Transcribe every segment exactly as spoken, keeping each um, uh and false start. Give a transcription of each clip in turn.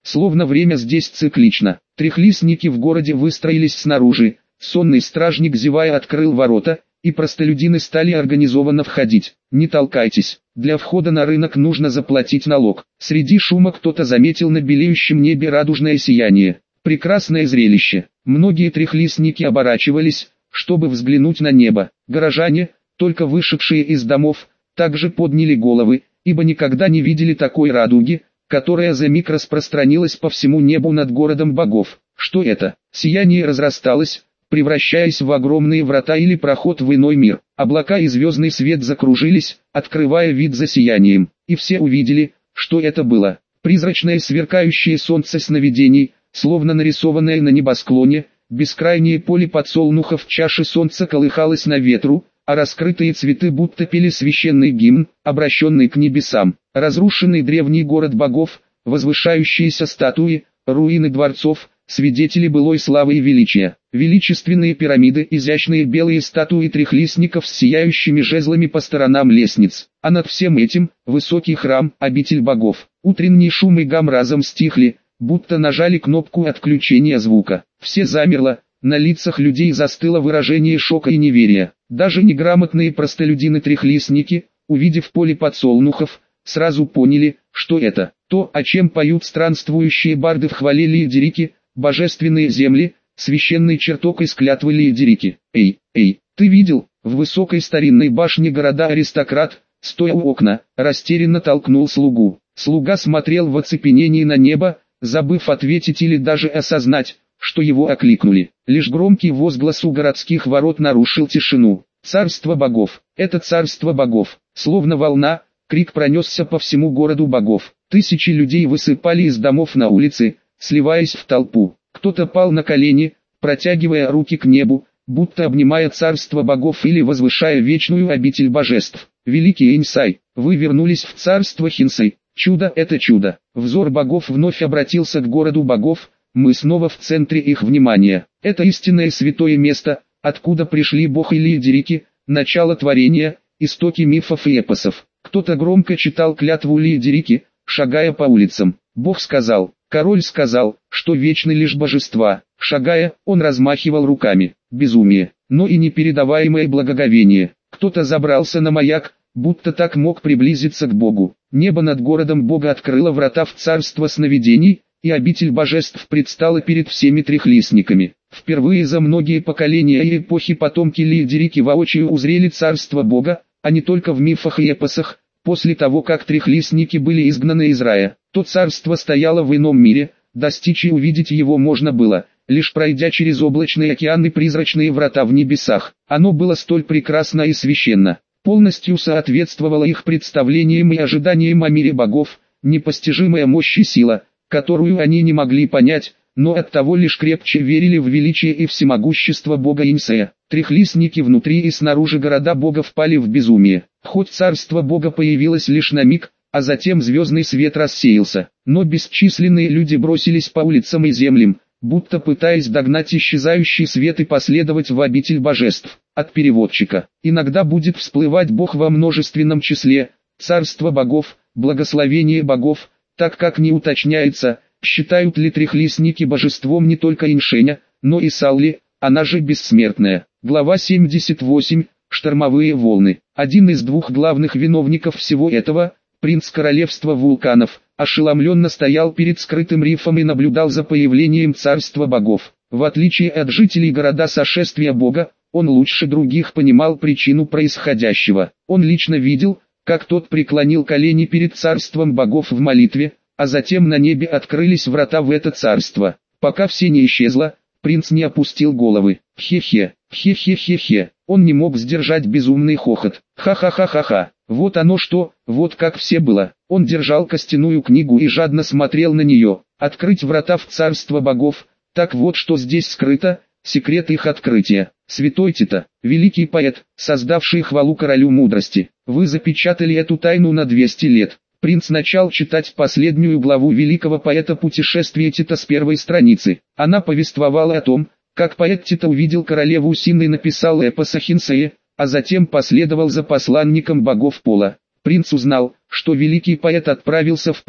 словно время здесь циклично. Трехлистники в городе выстроились снаружи, сонный стражник зевая открыл ворота, и простолюдины стали организованно входить. Не толкайтесь, для входа на рынок нужно заплатить налог. Среди шума кто-то заметил на белеющем небе радужное сияние. Прекрасное зрелище. Многие трехлистники оборачивались, чтобы взглянуть на небо. Горожане, только вышедшие из домов, также подняли головы, ибо никогда не видели такой радуги, которая за миг распространилась по всему небу над городом богов. Что это? Сияние разрасталось, превращаясь в огромные врата или проход в иной мир. Облака и звездный свет закружились, открывая вид за сиянием, и все увидели, что это было. Призрачное сверкающее солнце сновидений, словно нарисованное на небосклоне, бескрайнее поле подсолнухов в чаше солнца колыхалось на ветру, а раскрытые цветы будто пели священный гимн, обращенный к небесам. Разрушенный древний город богов, возвышающиеся статуи, руины дворцов, свидетели былой славы и величия. Величественные пирамиды, изящные белые статуи трехлистников с сияющими жезлами по сторонам лестниц. А над всем этим, высокий храм, обитель богов. Утренний шум и гам разом стихли, будто нажали кнопку отключения звука. Все замерло, на лицах людей застыло выражение шока и неверия. Даже неграмотные простолюдины-трехлистники, увидев поле подсолнухов, сразу поняли, что это. То, о чем поют странствующие барды в хвале Лиедерики, божественные земли, священный чертог из клятвы Лиедерики. Эй, эй, ты видел, в высокой старинной башне города аристократ, стоя у окна, растерянно толкнул слугу. Слуга смотрел в оцепенении на небо, забыв ответить или даже осознать, что его окликнули. Лишь громкий возглас у городских ворот нарушил тишину. Царство богов, это царство богов, словно волна, крик пронесся по всему городу богов. Тысячи людей высыпали из домов на улицы, сливаясь в толпу. Кто-то пал на колени, протягивая руки к небу, будто обнимая царство богов или возвышая вечную обитель божеств. Великий Эньсай, вы вернулись в царство Хинсай. Чудо — это чудо. Взор богов вновь обратился к городу богов, мы снова в центре их внимания. Это истинное святое место, откуда пришли бог и Лиедерики, начало творения, истоки мифов и эпосов. Кто-то громко читал клятву Лиедерики, шагая по улицам. Бог сказал, король сказал, что вечны лишь божества. Шагая, он размахивал руками. Безумие, но и непередаваемое благоговение. Кто-то забрался на маяк, будто так мог приблизиться к Богу. Небо над городом Бога открыло врата в царство сновидений, и обитель божеств предстала перед всеми трехлистниками. Впервые за многие поколения и эпохи потомки Лиедерики воочию узрели царство Бога, а не только в мифах и эпосах. После того, как трехлистники были изгнаны из рая, то царство стояло в ином мире, достичь и увидеть его можно было, лишь пройдя через облачный океан и призрачные врата в небесах. Оно было столь прекрасно и священно, полностью соответствовало их представлениям и ожиданиям о мире богов, непостижимая мощь и сила, которую они не могли понять, но оттого лишь крепче верили в величие и всемогущество бога Инсея. Трехлистники внутри и снаружи города бога впали в безумие. Хоть царство бога появилось лишь на миг, а затем звездный свет рассеялся, но бесчисленные люди бросились по улицам и землям, будто пытаясь догнать исчезающий свет и последовать в обитель божеств. От переводчика. Иногда будет всплывать бог во множественном числе, царство богов, благословение богов, так как не уточняется, считают ли трехлистники божеством не только Иншеня, но и Салли, она же бессмертная. Глава семьдесят восемь. Штормовые волны. Один из двух главных виновников всего этого, принц королевства вулканов, ошеломленно стоял перед скрытым рифом и наблюдал за появлением царства богов. В отличие от жителей города сошествия бога, он лучше других понимал причину происходящего. Он лично видел, как тот преклонил колени перед царством богов в молитве, а затем на небе открылись врата в это царство. Пока все не исчезло, принц не опустил головы. Хе-хе, хе-хе-хе-хе. Он не мог сдержать безумный хохот. Ха-ха-ха-ха-ха. Вот оно что, вот как все было. Он держал костяную книгу и жадно смотрел на нее. Открыть врата в царство богов. Так вот что здесь скрыто, секрет их открытия. Святой Тита, великий поэт, создавший хвалу королю мудрости. Вы запечатали эту тайну на двести лет. Принц начал читать последнюю главу великого поэта «Путешествие Тита» с первой страницы. Она повествовала о том, как поэт Тита увидел королеву Син и написал эпос о Хинсее, а затем последовал за посланником богов Пола. Принц узнал, что великий поэт отправился в путь,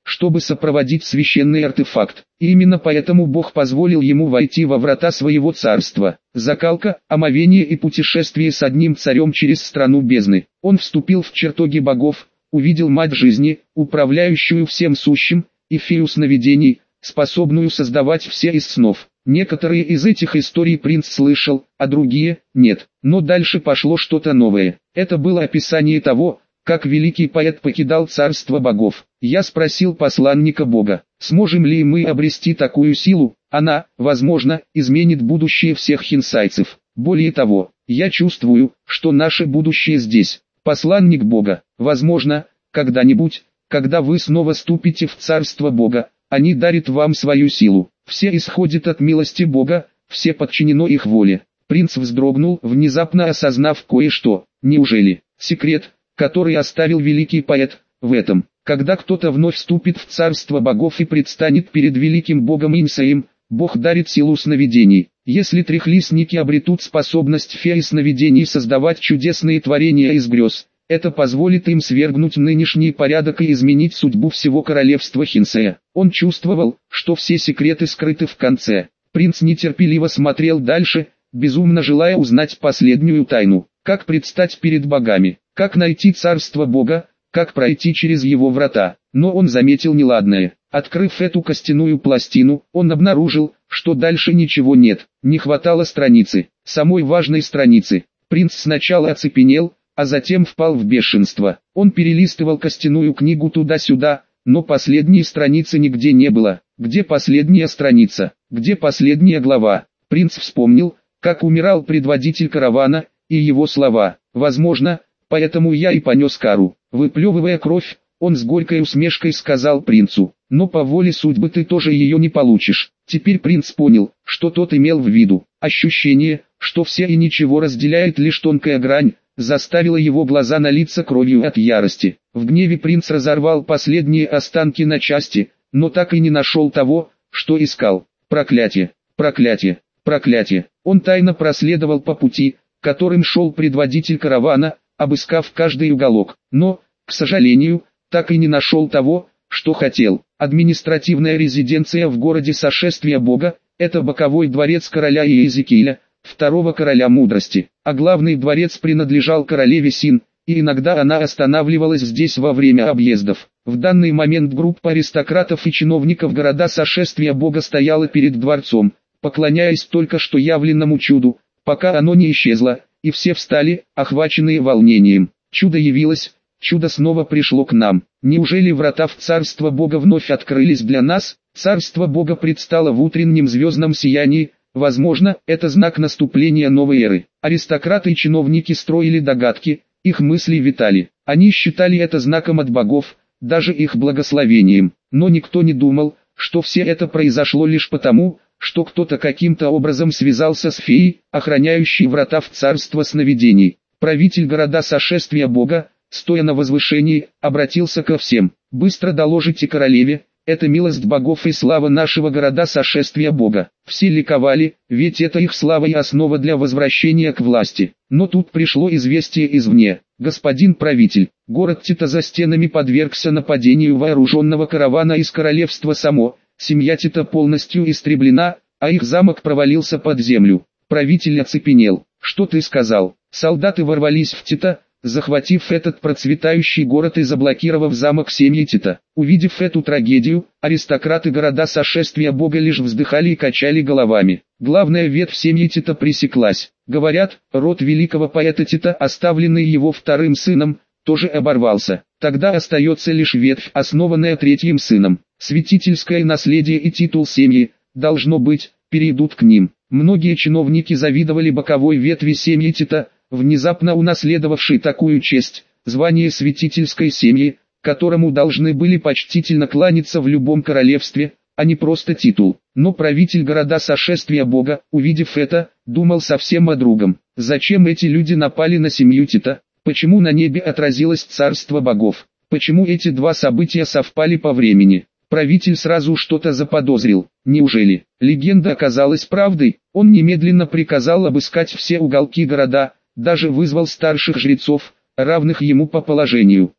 чтобы сопроводить священный артефакт. И именно поэтому Бог позволил ему войти во врата своего царства. Закалка, омовение и путешествие с одним царем через страну бездны. Он вступил в чертоги богов, увидел мать жизни, управляющую всем сущим, и фею сновидений, способную создавать все из снов. Некоторые из этих историй принц слышал, а другие – нет. Но дальше пошло что-то новое. Это было описание того, как великий поэт покидал царство богов. Я спросил посланника Бога, сможем ли мы обрести такую силу? Она, возможно, изменит будущее всех хинсайцев. Более того, я чувствую, что наше будущее здесь. Посланник Бога, возможно, когда-нибудь, когда вы снова ступите в царство Бога, они дарят вам свою силу. Все исходят от милости Бога, все подчинено их воле. Принц вздрогнул, внезапно осознав кое-что. Неужели секрет, который оставил великий поэт, в этом? Когда кто-то вновь вступит в царство богов и предстанет перед великим богом Инсаем, Бог дарит силу сновидений. Если трехлистники обретут способность феи сновидений создавать чудесные творения из грез, это позволит им свергнуть нынешний порядок и изменить судьбу всего королевства Хинсея. Он чувствовал, что все секреты скрыты в конце. Принц нетерпеливо смотрел дальше, безумно желая узнать последнюю тайну. Как предстать перед богами, как найти царство Бога, как пройти через его врата. Но он заметил неладное. Открыв эту костяную пластину, он обнаружил, что дальше ничего нет. Не хватало страницы, самой важной страницы. Принц сначала оцепенел, а затем впал в бешенство. Он перелистывал костяную книгу туда-сюда, но последней страницы нигде не было. Где последняя страница? Где последняя глава? Принц вспомнил, как умирал предводитель каравана, и его слова. Возможно, поэтому я и понес кару. Выплевывая кровь, он с горькой усмешкой сказал принцу, но по воле судьбы ты тоже ее не получишь. Теперь принц понял, что тот имел в виду. Ощущение, что все и ничего разделяет лишь тонкая грань, заставило его глаза налиться кровью от ярости. В гневе принц разорвал последние останки на части, но так и не нашел того, что искал. Проклятие, проклятие, проклятие. Он тайно проследовал по пути, которым шел предводитель каравана, обыскав каждый уголок, но, к сожалению, так и не нашел того, что хотел. Административная резиденция в городе Сошествия Бога – это боковой дворец короля Иезекииля, второго короля мудрости, а главный дворец принадлежал королеве Син, и иногда она останавливалась здесь во время объездов. В данный момент группа аристократов и чиновников города Сошествия Бога стояла перед дворцом, поклоняясь только что явленному чуду, пока оно не исчезло, и все встали, охваченные волнением. Чудо явилось, чудо снова пришло к нам. Неужели врата в царство Бога вновь открылись для нас? Царство Бога предстало в утреннем звездном сиянии. Возможно, это знак наступления новой эры. Аристократы и чиновники строили догадки, их мысли витали. Они считали это знаком от богов, даже их благословением. Но никто не думал, что все это произошло лишь потому, что кто-то каким-то образом связался с феей, охраняющей врата в царство сновидений. Правитель города Сошествия Бога, стоя на возвышении, обратился ко всем. «Быстро доложите королеве, это милость богов и слава нашего города Сошествия Бога». Все ликовали, ведь это их слава и основа для возвращения к власти. Но тут пришло известие извне. «Господин правитель, город Тита за стенами подвергся нападению вооруженного каравана из королевства Само. Семья Тита полностью истреблена, а их замок провалился под землю». Правитель оцепенел. «Что ты сказал?» Солдаты ворвались в Тита, захватив этот процветающий город и заблокировав замок семьи Тита. Увидев эту трагедию, аристократы города Сошествия Бога лишь вздыхали и качали головами. Главная ветвь семьи Тита пресеклась. Говорят, род великого поэта Тита, оставленный его вторым сыном, тоже оборвался. Тогда остается лишь ветвь, основанная третьим сыном. Святительское наследие и титул семьи, должно быть, перейдут к ним. Многие чиновники завидовали боковой ветви семьи Тита, внезапно унаследовавшей такую честь, звание святительской семьи, которому должны были почтительно кланяться в любом королевстве, а не просто титул. Но правитель города Сошествия Бога, увидев это, думал совсем о другом. Зачем эти люди напали на семью Тита? Почему на небе отразилось царство богов? Почему эти два события совпали по времени? Правитель сразу что-то заподозрил. Неужели легенда оказалась правдой? Он немедленно приказал обыскать все уголки города, даже вызвал старших жрецов, равных ему по положению.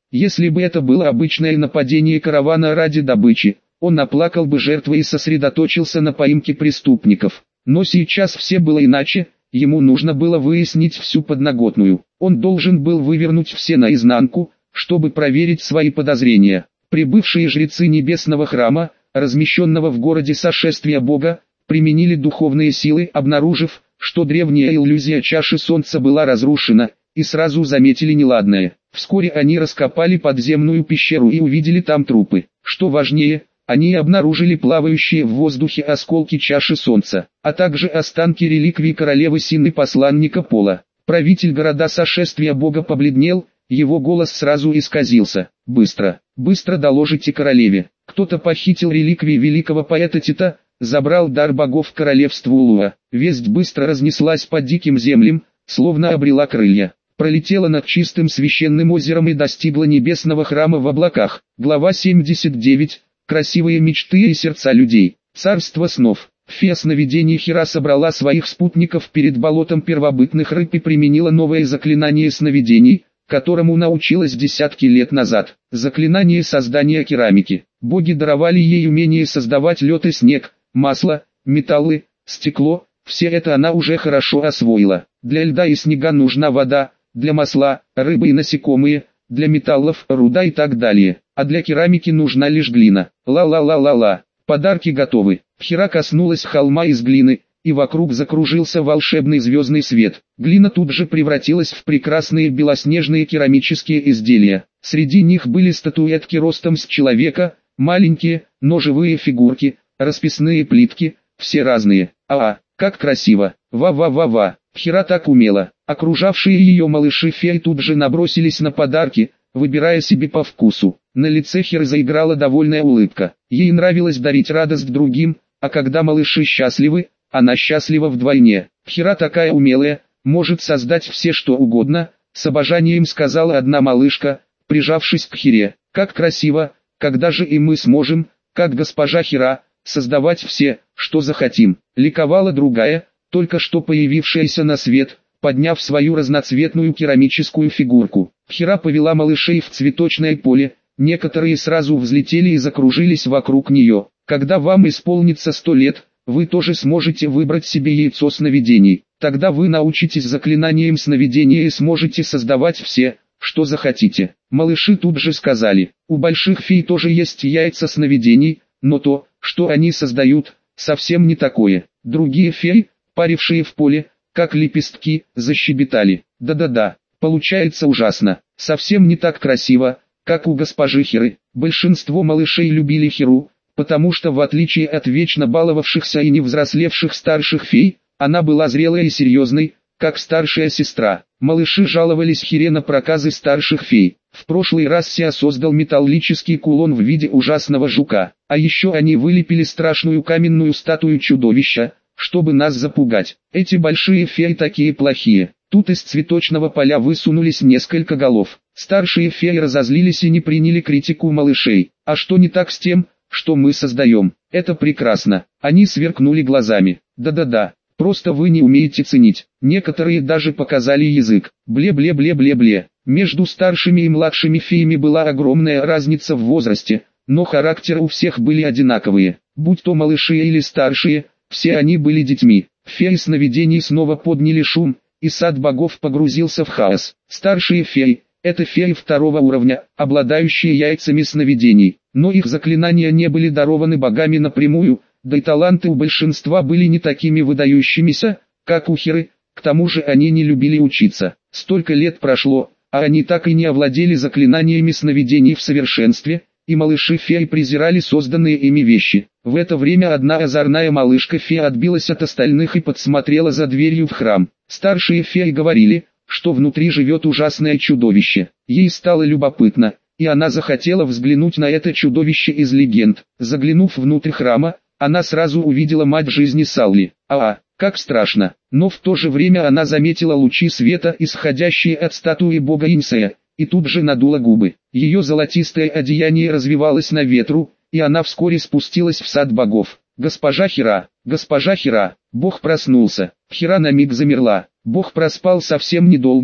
Если бы это было обычное нападение каравана ради добычи, он наплакал бы жертвы и сосредоточился на поимке преступников. Но сейчас все было иначе, ему нужно было выяснить всю подноготную. Он должен был вывернуть все наизнанку, чтобы проверить свои подозрения. Прибывшие жрецы небесного храма, размещенного в городе Сошествия Бога, применили духовные силы, обнаружив, что древняя иллюзия чаши солнца была разрушена, и сразу заметили неладное. Вскоре они раскопали подземную пещеру и увидели там трупы. Что важнее, они обнаружили плавающие в воздухе осколки чаши солнца, а также останки реликвий королевы Сины посланника Пола. Правитель города Сошествия Бога побледнел, его голос сразу исказился. «Быстро, быстро доложите королеве. Кто-то похитил реликвии великого поэта Тита, забрал дар богов королевству Улуа». Весть быстро разнеслась по диким землям, словно обрела крылья. Пролетела над чистым священным озером и достигла небесного храма в облаках. Глава семьдесят девять. Красивые мечты и сердца людей. Царство снов. Фея сновидений Хира собрала своих спутников перед болотом первобытных рыб и применила новое заклинание сновидений, которому научилась десятки лет назад. Заклинание создания керамики. Боги даровали ей умение создавать лед и снег, масло, металлы, стекло. Все это она уже хорошо освоила. Для льда и снега нужна вода, для масла – рыбы и насекомые, для металлов – руда и так далее. А для керамики нужна лишь глина. Ла-ла-ла-ла-ла. Подарки готовы. Хира коснулась холма из глины, и вокруг закружился волшебный звездный свет. Глина тут же превратилась в прекрасные белоснежные керамические изделия. Среди них были статуэтки ростом с человека, маленькие, но живые фигурки, расписные плитки, все разные. А, как красиво! Ва-ва-ва-ва! Хира так умела. Окружавшие ее малыши-феи тут же набросились на подарки, выбирая себе по вкусу. На лице Хиры заиграла довольная улыбка. Ей нравилось дарить радость другим, а когда малыши счастливы, она счастлива вдвойне. Хира такая умелая, может создать все что угодно, с обожанием сказала одна малышка, прижавшись к Хире. Как красиво, когда же и мы сможем, как госпожа Хира, создавать все, что захотим. Ликовала другая, только что появившаяся на свет, подняв свою разноцветную керамическую фигурку. Хира повела малышей в цветочное поле, некоторые сразу взлетели и закружились вокруг нее. Когда вам исполнится сто лет, вы тоже сможете выбрать себе яйцо сновидений. Тогда вы научитесь заклинаниям сновидения и сможете создавать все, что захотите. Малыши тут же сказали, у больших фей тоже есть яйца сновидений, но то, что они создают, совсем не такое. Другие феи, парившие в поле, как лепестки, защебетали. Да-да-да, получается ужасно, совсем не так красиво, как у госпожи Хиры. Большинство малышей любили Хиру, потому что в отличие от вечно баловавшихся и невзрослевших старших фей, она была зрелой и серьезной, как старшая сестра. Малыши жаловались Хире на проказы старших фей. В прошлый раз Сиа создал металлический кулон в виде ужасного жука, а еще они вылепили страшную каменную статую чудовища, чтобы нас запугать. Эти большие феи такие плохие. Тут из цветочного поля высунулись несколько голов. Старшие феи разозлились и не приняли критику малышей. А что не так с тем, что мы создаем? Это прекрасно. Они сверкнули глазами. Да-да-да, просто вы не умеете ценить. Некоторые даже показали язык. Бле-бле-бле-бле-бле. Между старшими и младшими феями была огромная разница в возрасте, но характеры у всех были одинаковые. Будь то малыши или старшие, все они были детьми. Феи сновидений снова подняли шум, и сад богов погрузился в хаос. Старшие феи – это феи второго уровня, обладающие яйцами сновидений, но их заклинания не были дарованы богами напрямую, да и таланты у большинства были не такими выдающимися, как у Хиры, к тому же они не любили учиться. Столько лет прошло, а они так и не овладели заклинаниями сновидений в совершенстве, и малыши-феи презирали созданные ими вещи. В это время одна озорная малышка-фея отбилась от остальных и подсмотрела за дверью в храм. Старшие феи говорили, что внутри живет ужасное чудовище. Ей стало любопытно, и она захотела взглянуть на это чудовище из легенд. Заглянув внутрь храма, она сразу увидела мать жизни Салли. А, как страшно! Но в то же время она заметила лучи света, исходящие от статуи бога Инсея, и тут же надула губы. Ее золотистое одеяние развивалось на ветру, и она вскоре спустилась в сад богов. «Госпожа Хира! Госпожа Хира!» Бог проснулся. Хира на миг замерла. Бог проспал совсем недолго,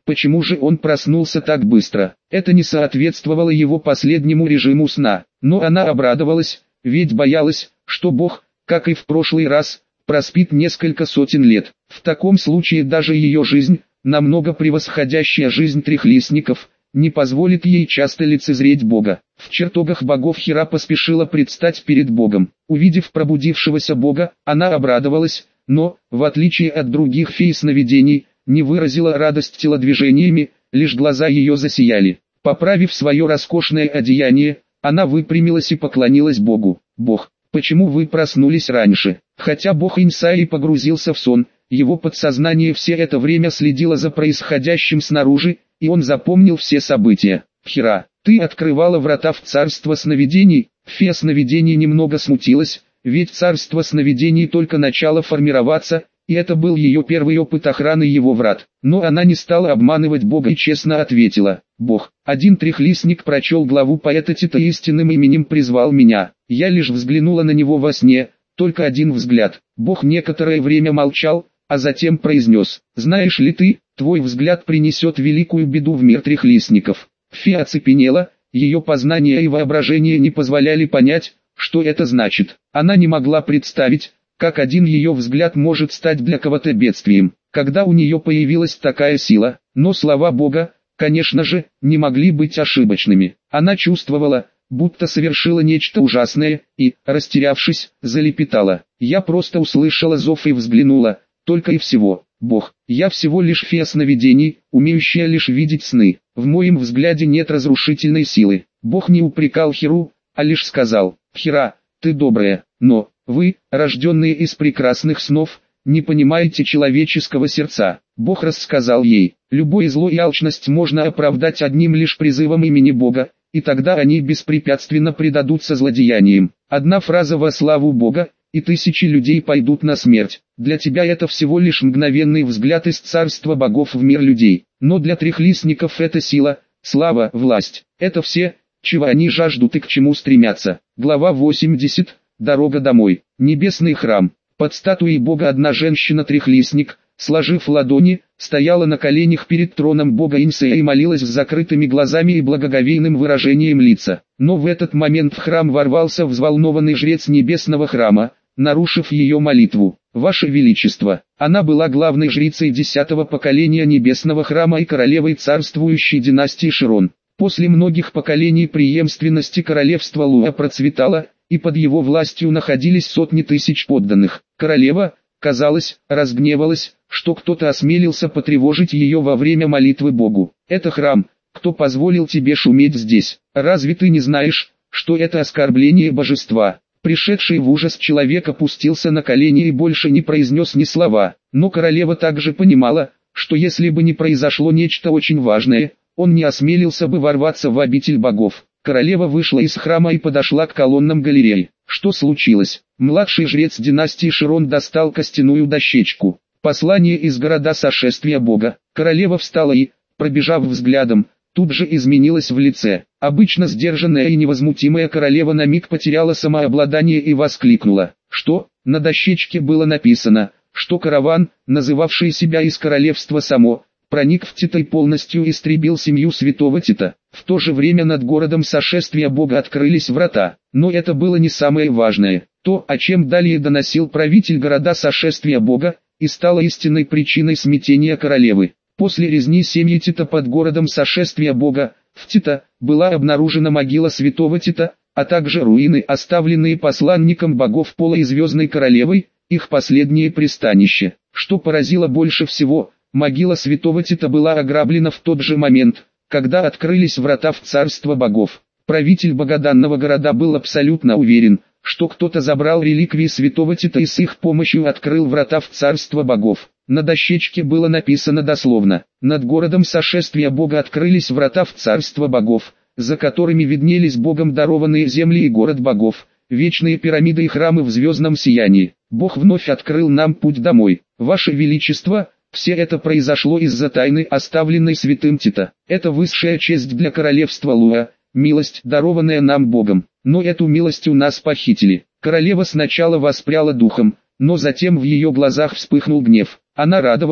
Почему же он проснулся так быстро? Это не соответствовало его последнему режиму сна. Но она обрадовалась, ведь боялась, что Бог, как и в прошлый раз, проспит несколько сотен лет. В таком случае даже ее жизнь, намного превосходящая жизнь трехлистников, не позволит ей часто лицезреть Бога. В чертогах богов Хира поспешила предстать перед Богом. Увидев пробудившегося Бога, она обрадовалась, но, в отличие от других фей сновидений, не выразила радость телодвижениями, лишь глаза ее засияли. Поправив свое роскошное одеяние, она выпрямилась и поклонилась Богу. «Бог, почему вы проснулись раньше?» Хотя Бог Инсай погрузился в сон, его подсознание все это время следило за происходящим снаружи, и он запомнил все события. «Хира, ты открывала врата в царство сновидений?» Фея сновидений немного смутилась, ведь царство сновидений только начало формироваться, и это был ее первый опыт охраны его врат. Но она не стала обманывать Бога и честно ответила: «Бог, один трехлистник прочел главу поэта Тита и истинным именем призвал меня. Я лишь взглянула на него во сне, только один взгляд». Бог некоторое время молчал, а затем произнес: «Знаешь ли ты, твой взгляд принесет великую беду в мир трехлистников». Фея оцепенела, ее познание и воображение не позволяли понять, что это значит. Она не могла представить, как один ее взгляд может стать для кого-то бедствием, когда у нее появилась такая сила. Но слова Бога, конечно же, не могли быть ошибочными. Она чувствовала, будто совершила нечто ужасное, и, растерявшись, залепетала: «Я просто услышала зов и взглянула, только и всего. Бог, я всего лишь фея сновидений, умеющая лишь видеть сны. В моем взгляде нет разрушительной силы». Бог не упрекал Хиру, а лишь сказал: «Хира, ты добрая, но вы, рожденные из прекрасных снов, не понимаете человеческого сердца». Бог рассказал ей: «Любое зло и алчность можно оправдать одним лишь призывом имени Бога, и тогда они беспрепятственно предадутся злодеяниям. Одна фраза во славу Бога, и тысячи людей пойдут на смерть. Для тебя это всего лишь мгновенный взгляд из царства богов в мир людей. Но для трехлистников это сила, слава, власть. Это все, чего они жаждут и к чему стремятся». Глава восемьдесят. Дорога домой. Небесный храм. Под статуей Бога одна женщина-трехлистник, сложив ладони, стояла на коленях перед троном Бога Инсея и молилась с закрытыми глазами и благоговейным выражением лица. Но в этот момент в храм ворвался взволнованный жрец небесного храма, нарушив ее молитву. «Ваше Величество». Она была главной жрицей десятого поколения небесного храма и королевой царствующей династии Широн. После многих поколений преемственности королевства Луа процветало, и под его властью находились сотни тысяч подданных. Королева, казалось, разгневалась, что кто-то осмелился потревожить ее во время молитвы Богу. «Это храм, кто позволил тебе шуметь здесь? Разве ты не знаешь, что это оскорбление божества?» Пришедший в ужас человек опустился на колени и больше не произнес ни слова. Но королева также понимала, что если бы не произошло нечто очень важное, он не осмелился бы ворваться в обитель богов. Королева вышла из храма и подошла к колоннам галереи. Что случилось? Младший жрец династии Широн достал костяную дощечку. Послание из города сошествия Бога. Королева встала и, пробежав взглядом, тут же изменилась в лице. Обычно сдержанная и невозмутимая королева на миг потеряла самообладание и воскликнула: «Что?» На дощечке было написано, что караван, называвший себя из королевства Само, проник в Тита и полностью истребил семью святого Тита. В то же время над городом сошествия Бога открылись врата. Но это было не самое важное. То, о чем далее доносил правитель города сошествия Бога, и стало истинной причиной смятения королевы. После резни семьи Тита под городом сошествия Бога, в Тита, была обнаружена могила святого Тита, а также руины, оставленные посланником богов Пола и Звездной Королевой, их последнее пристанище. Что поразило больше всего, могила святого Тита была ограблена в тот же момент, когда открылись врата в царство богов. Правитель богоданного города был абсолютно уверен, что кто-то забрал реликвии святого Тита и с их помощью открыл врата в царство богов. На дощечке было написано дословно: «Над городом сошествия Бога открылись врата в царство богов, за которыми виднелись Богом дарованные земли и город богов, вечные пирамиды и храмы в звездном сиянии. Бог вновь открыл нам путь домой. Ваше Величество, все это произошло из-за тайны, оставленной святым Тита. Это высшая честь для королевства Луа, милость, дарованная нам Богом. Но эту милость у нас похитили». Королева сначала воспряла духом, но затем в ее глазах вспыхнул гнев. Она радовалась,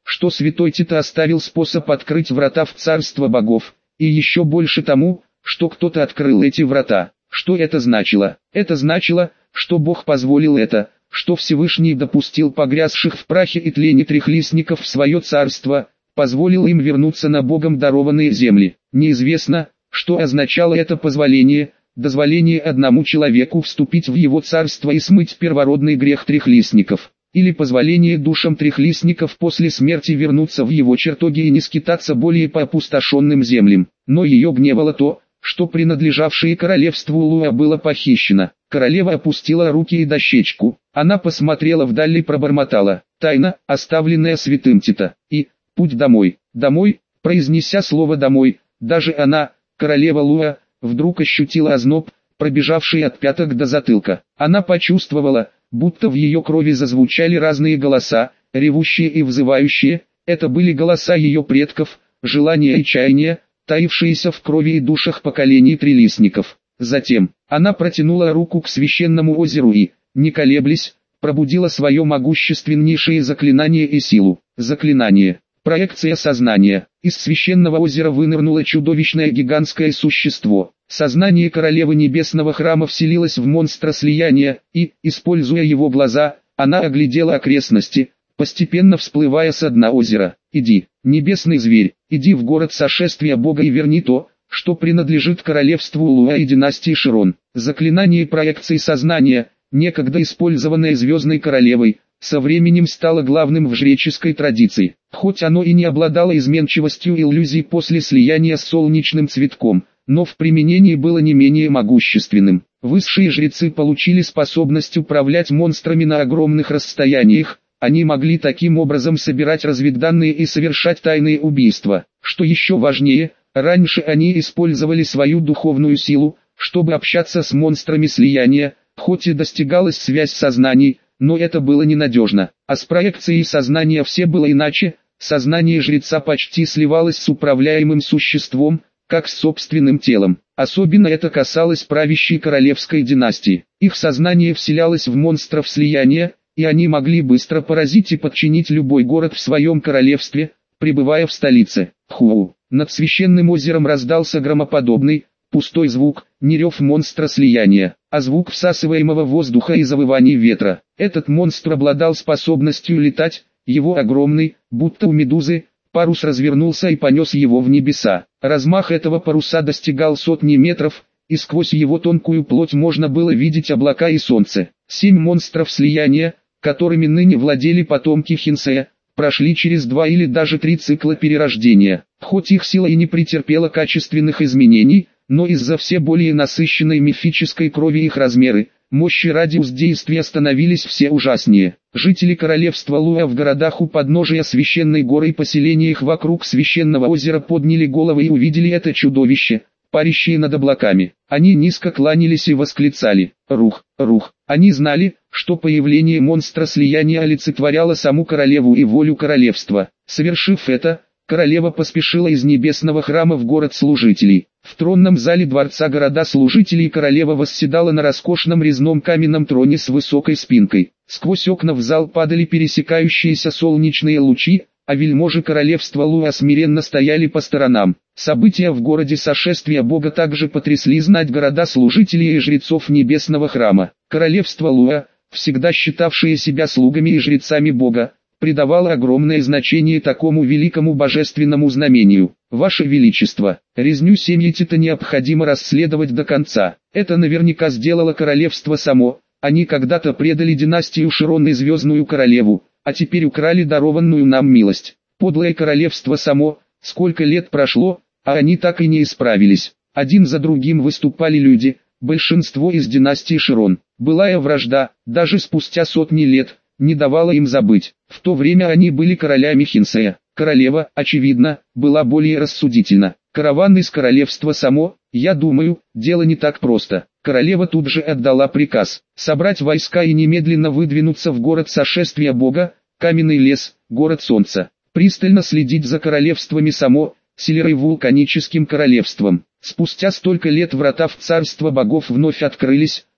что святой Тита оставил способ открыть врата в царство богов, и еще больше тому, что кто-то открыл эти врата. Что это значило? Это значило, что Бог позволил это, что Всевышний допустил погрязших в прахе и тлене трехлистников в свое царство, позволил им вернуться на Богом дарованные земли. Неизвестно, что означало это позволение, дозволение одному человеку вступить в его царство и смыть первородный грех трехлистников, или позволение душам трехлистников после смерти вернуться в его чертоги и не скитаться более по опустошенным землям. Но ее гневало то, что принадлежавшее королевству Луа было похищено. Королева опустила руки и дощечку. Она посмотрела вдаль и пробормотала: «Тайна, оставленная святым Тита». И «Путь домой». «Домой», произнеся слово «домой», даже она, королева Луа, вдруг ощутила озноб, пробежавший от пяток до затылка. Она почувствовала, будто в ее крови зазвучали разные голоса, ревущие и взывающие. Это были голоса ее предков, желания и чаяния, таившиеся в крови и душах поколений трилистников. Затем, она протянула руку к священному озеру и, не колеблясь, пробудила свое могущественнейшее заклинание и силу. Заклинание. Проекция сознания. Из священного озера вынырнуло чудовищное гигантское существо. Сознание королевы небесного храма вселилось в монстра слияния, и, используя его глаза, она оглядела окрестности, постепенно всплывая со дна озера. «Иди, небесный зверь, иди в город сошествия Бога и верни то, что принадлежит королевству Луа и династии Широн». Заклинание проекции сознания, некогда использованное Звездной Королевой, со временем стало главным в жреческой традиции. Хоть оно и не обладало изменчивостью иллюзий после слияния с солнечным цветком, но в применении было не менее могущественным. Высшие жрецы получили способность управлять монстрами на огромных расстояниях. Они могли таким образом собирать разведданные и совершать тайные убийства. Что еще важнее, раньше они использовали свою духовную силу, чтобы общаться с монстрами слияния, хоть и достигалась связь сознаний, но это было ненадежно. А с проекцией сознания все было иначе. Сознание жреца почти сливалось с управляемым существом, как с собственным телом. Особенно это касалось правящей королевской династии. Их сознание вселялось в монстров слияния, и они могли быстро поразить и подчинить любой город в своем королевстве, пребывая в столице. Ху! Над священным озером раздался громоподобный, пустой звук, не рев монстра слияния, а звук всасываемого воздуха и завываний ветра. Этот монстр обладал способностью летать, его огромный, будто у медузы, парус развернулся и понес его в небеса. Размах этого паруса достигал сотни метров, и сквозь его тонкую плоть можно было видеть облака и солнце. Семь монстров слияния, которыми ныне владели потомки Хинсея, прошли через два или даже три цикла перерождения. Хоть их сила и не претерпела качественных изменений, но из-за все более насыщенной мифической крови их размеры, мощь и радиус действия становились все ужаснее. Жители королевства Луа в городах у подножия священной горы и поселениях вокруг священного озера подняли головы и увидели это чудовище, парящее над облаками. Они низко кланялись и восклицали: «Рух, рух!» Они знали, что появление монстра слияния олицетворяло саму королеву и волю королевства. Совершив это, королева поспешила из небесного храма в город служителей. В тронном зале дворца города служителей королева восседала на роскошном резном каменном троне с высокой спинкой. Сквозь окна в зал падали пересекающиеся солнечные лучи, а вельможи королевства Луа смиренно стояли по сторонам. События в городе сошествия Бога также потрясли знать города служителей и жрецов небесного храма. Королевство Луа, всегда считавшее себя слугами и жрецами Бога, придавало огромное значение такому великому божественному знамению. Ваше Величество, резню семьи Тита необходимо расследовать до конца. Это наверняка сделало королевство само. Они когда-то предали династию Широн и Звездную Королеву, а теперь украли дарованную нам милость. Подлое королевство само, сколько лет прошло, а они так и не исправились. Один за другим выступали люди, большинство из династии Широн. Былая вражда, даже спустя сотни лет, не давала им забыть. В то время они были королями Хинсея. Королева, очевидно, была более рассудительна. Караван из королевства само, я думаю, дело не так просто. Королева тут же отдала приказ собрать войска и немедленно выдвинуться в город сошествия Бога, Каменный лес, город солнца. Пристально следить за королевствами само, Селерой вулканическим королевством. Спустя столько лет врата в царство богов вновь открылись,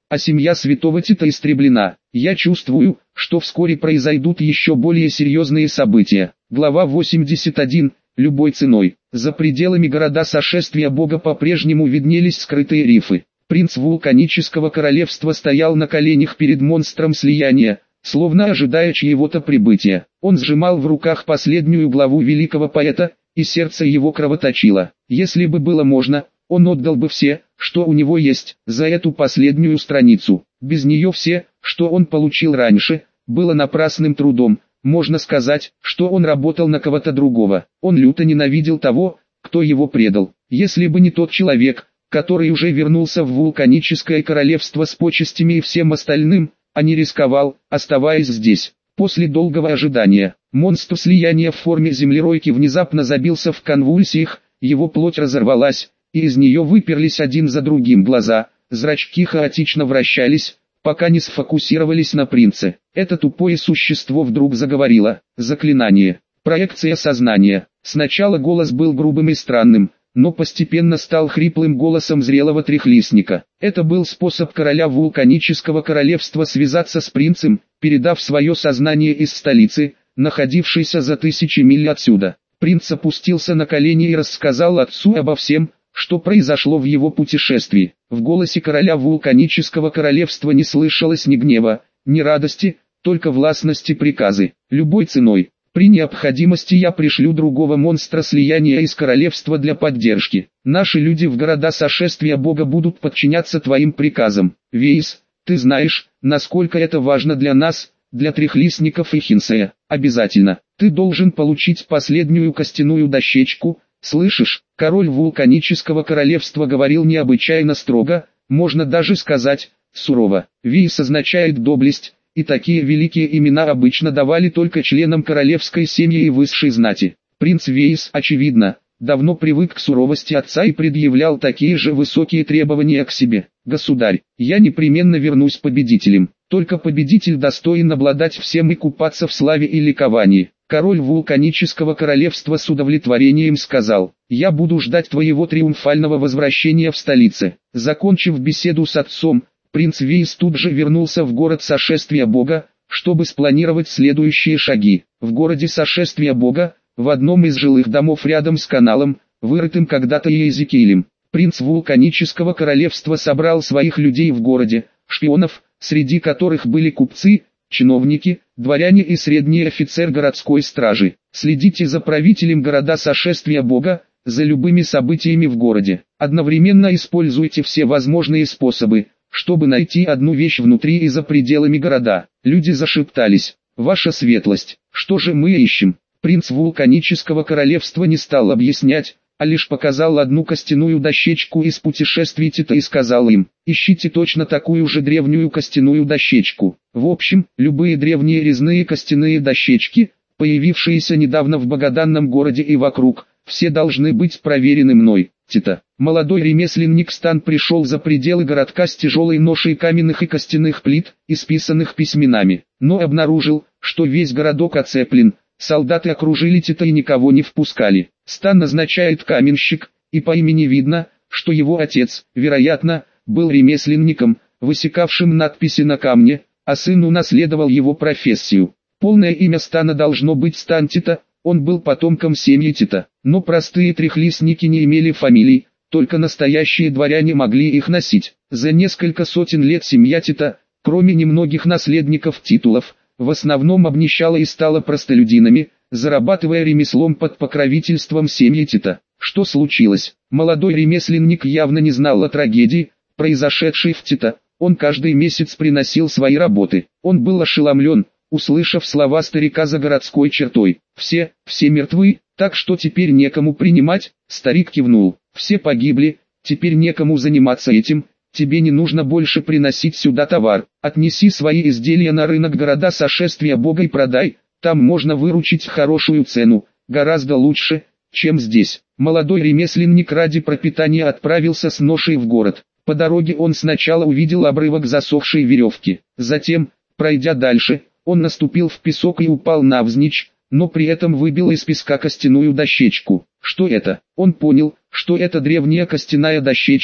а семья святого Тита истреблена. Я чувствую, что вскоре произойдут еще более серьезные события. Глава восемьдесят один. Любой ценой. За пределами города сошествия Бога по-прежнему виднелись скрытые рифы. Принц вулканического королевства стоял на коленях перед монстром слияния, словно ожидая чьего-то прибытия. Он сжимал в руках последнюю главу великого поэта, и сердце его кровоточило. Если бы было можно, он отдал бы все, что у него есть, за эту последнюю страницу. Без нее все, что он получил раньше, было напрасным трудом. Можно сказать, что он работал на кого-то другого. Он люто ненавидел того, кто его предал. Если бы не тот человек, который уже вернулся в вулканическое королевство с почестями и всем остальным, а не рисковал, оставаясь здесь. После долгого ожидания, монстр слияния в форме землеройки внезапно забился в конвульсиях, его плоть разорвалась, и из нее выперлись один за другим глаза, зрачки хаотично вращались, пока не сфокусировались на принце. Это тупое существо вдруг заговорило. Заклинание. Проекция сознания. Сначала голос был грубым и странным, но постепенно стал хриплым голосом зрелого трехлистника. Это был способ короля вулканического королевства связаться с принцем, передав свое сознание из столицы, находившейся за тысячи миль отсюда. Принц опустился на колени и рассказал отцу обо всем, что произошло в его путешествии. В голосе короля вулканического королевства не слышалось ни гнева, ни радости, только властности приказы. Любой ценой. При необходимости я пришлю другого монстра слияния из королевства для поддержки. Наши люди в города сошествия Бога будут подчиняться твоим приказам. Вейс, ты знаешь, насколько это важно для нас, для трехлистников и Хинсея. Обязательно. Ты должен получить последнюю костяную дощечку. Слышишь, король вулканического королевства говорил необычайно строго, можно даже сказать, сурово. Вейс означает доблесть, и такие великие имена обычно давали только членам королевской семьи и высшей знати. Принц Вейс, очевидно, давно привык к суровости отца и предъявлял такие же высокие требования к себе. Государь, я непременно вернусь победителем. Только победитель достоин обладать всем и купаться в славе и ликовании. Король вулканического королевства с удовлетворением сказал: «Я буду ждать твоего триумфального возвращения в столице». Закончив беседу с отцом, принц Вейс тут же вернулся в город сошествия Бога, чтобы спланировать следующие шаги. В городе сошествия Бога, в одном из жилых домов рядом с каналом, вырытым когда-то Иезекиилем, принц вулканического королевства собрал своих людей в городе, шпионов, среди которых были купцы, чиновники, дворяне и средний офицер городской стражи. Следите за правителем города сошествия Бога, за любыми событиями в городе. Одновременно используйте все возможные способы, чтобы найти одну вещь внутри и за пределами города. Люди зашептались: «Ваша светлость, что же мы ищем?» Принц вулканического королевства не стал объяснять, а лишь показал одну костяную дощечку из путешествий Тита и сказал им: «Ищите точно такую же древнюю костяную дощечку». В общем, любые древние резные костяные дощечки, появившиеся недавно в богоданном городе и вокруг, все должны быть проверены мной, Тита. Молодой ремесленник Стан пришел за пределы городка с тяжелой ношей каменных и костяных плит, исписанных письменами, но обнаружил, что весь городок оцеплен. Солдаты окружили Тита и никого не впускали. Стан назначает каменщик, и по имени видно, что его отец, вероятно, был ремесленником, высекавшим надписи на камне, а сын унаследовал его профессию. Полное имя Стана должно быть Стан Тита, он был потомком семьи Тита, но простые трехлистники не имели фамилий, только настоящие дворяне могли их носить. За несколько сотен лет семья Тита, кроме немногих наследников титулов, в основном обнищала и стала простолюдинами, зарабатывая ремеслом под покровительством семьи Тита. Что случилось? Молодой ремесленник явно не знал о трагедии, произошедшей в Тита. Он каждый месяц приносил свои работы. Он был ошеломлен, услышав слова старика за городской чертой. «Все, все мертвы, так что теперь некому принимать». Старик кивнул. «Все погибли, теперь некому заниматься этим. Тебе не нужно больше приносить сюда товар. Отнеси свои изделия на рынок города сошествия Бога и продай, там можно выручить хорошую цену, гораздо лучше, чем здесь». Молодой ремесленник ради пропитания отправился с ношей в город. По дороге он сначала увидел обрывок засохшей веревки. Затем, пройдя дальше, он наступил в песок и упал навзничь, но при этом выбил из песка костяную дощечку. Что это? Он понял, что это древняя костяная дощечка,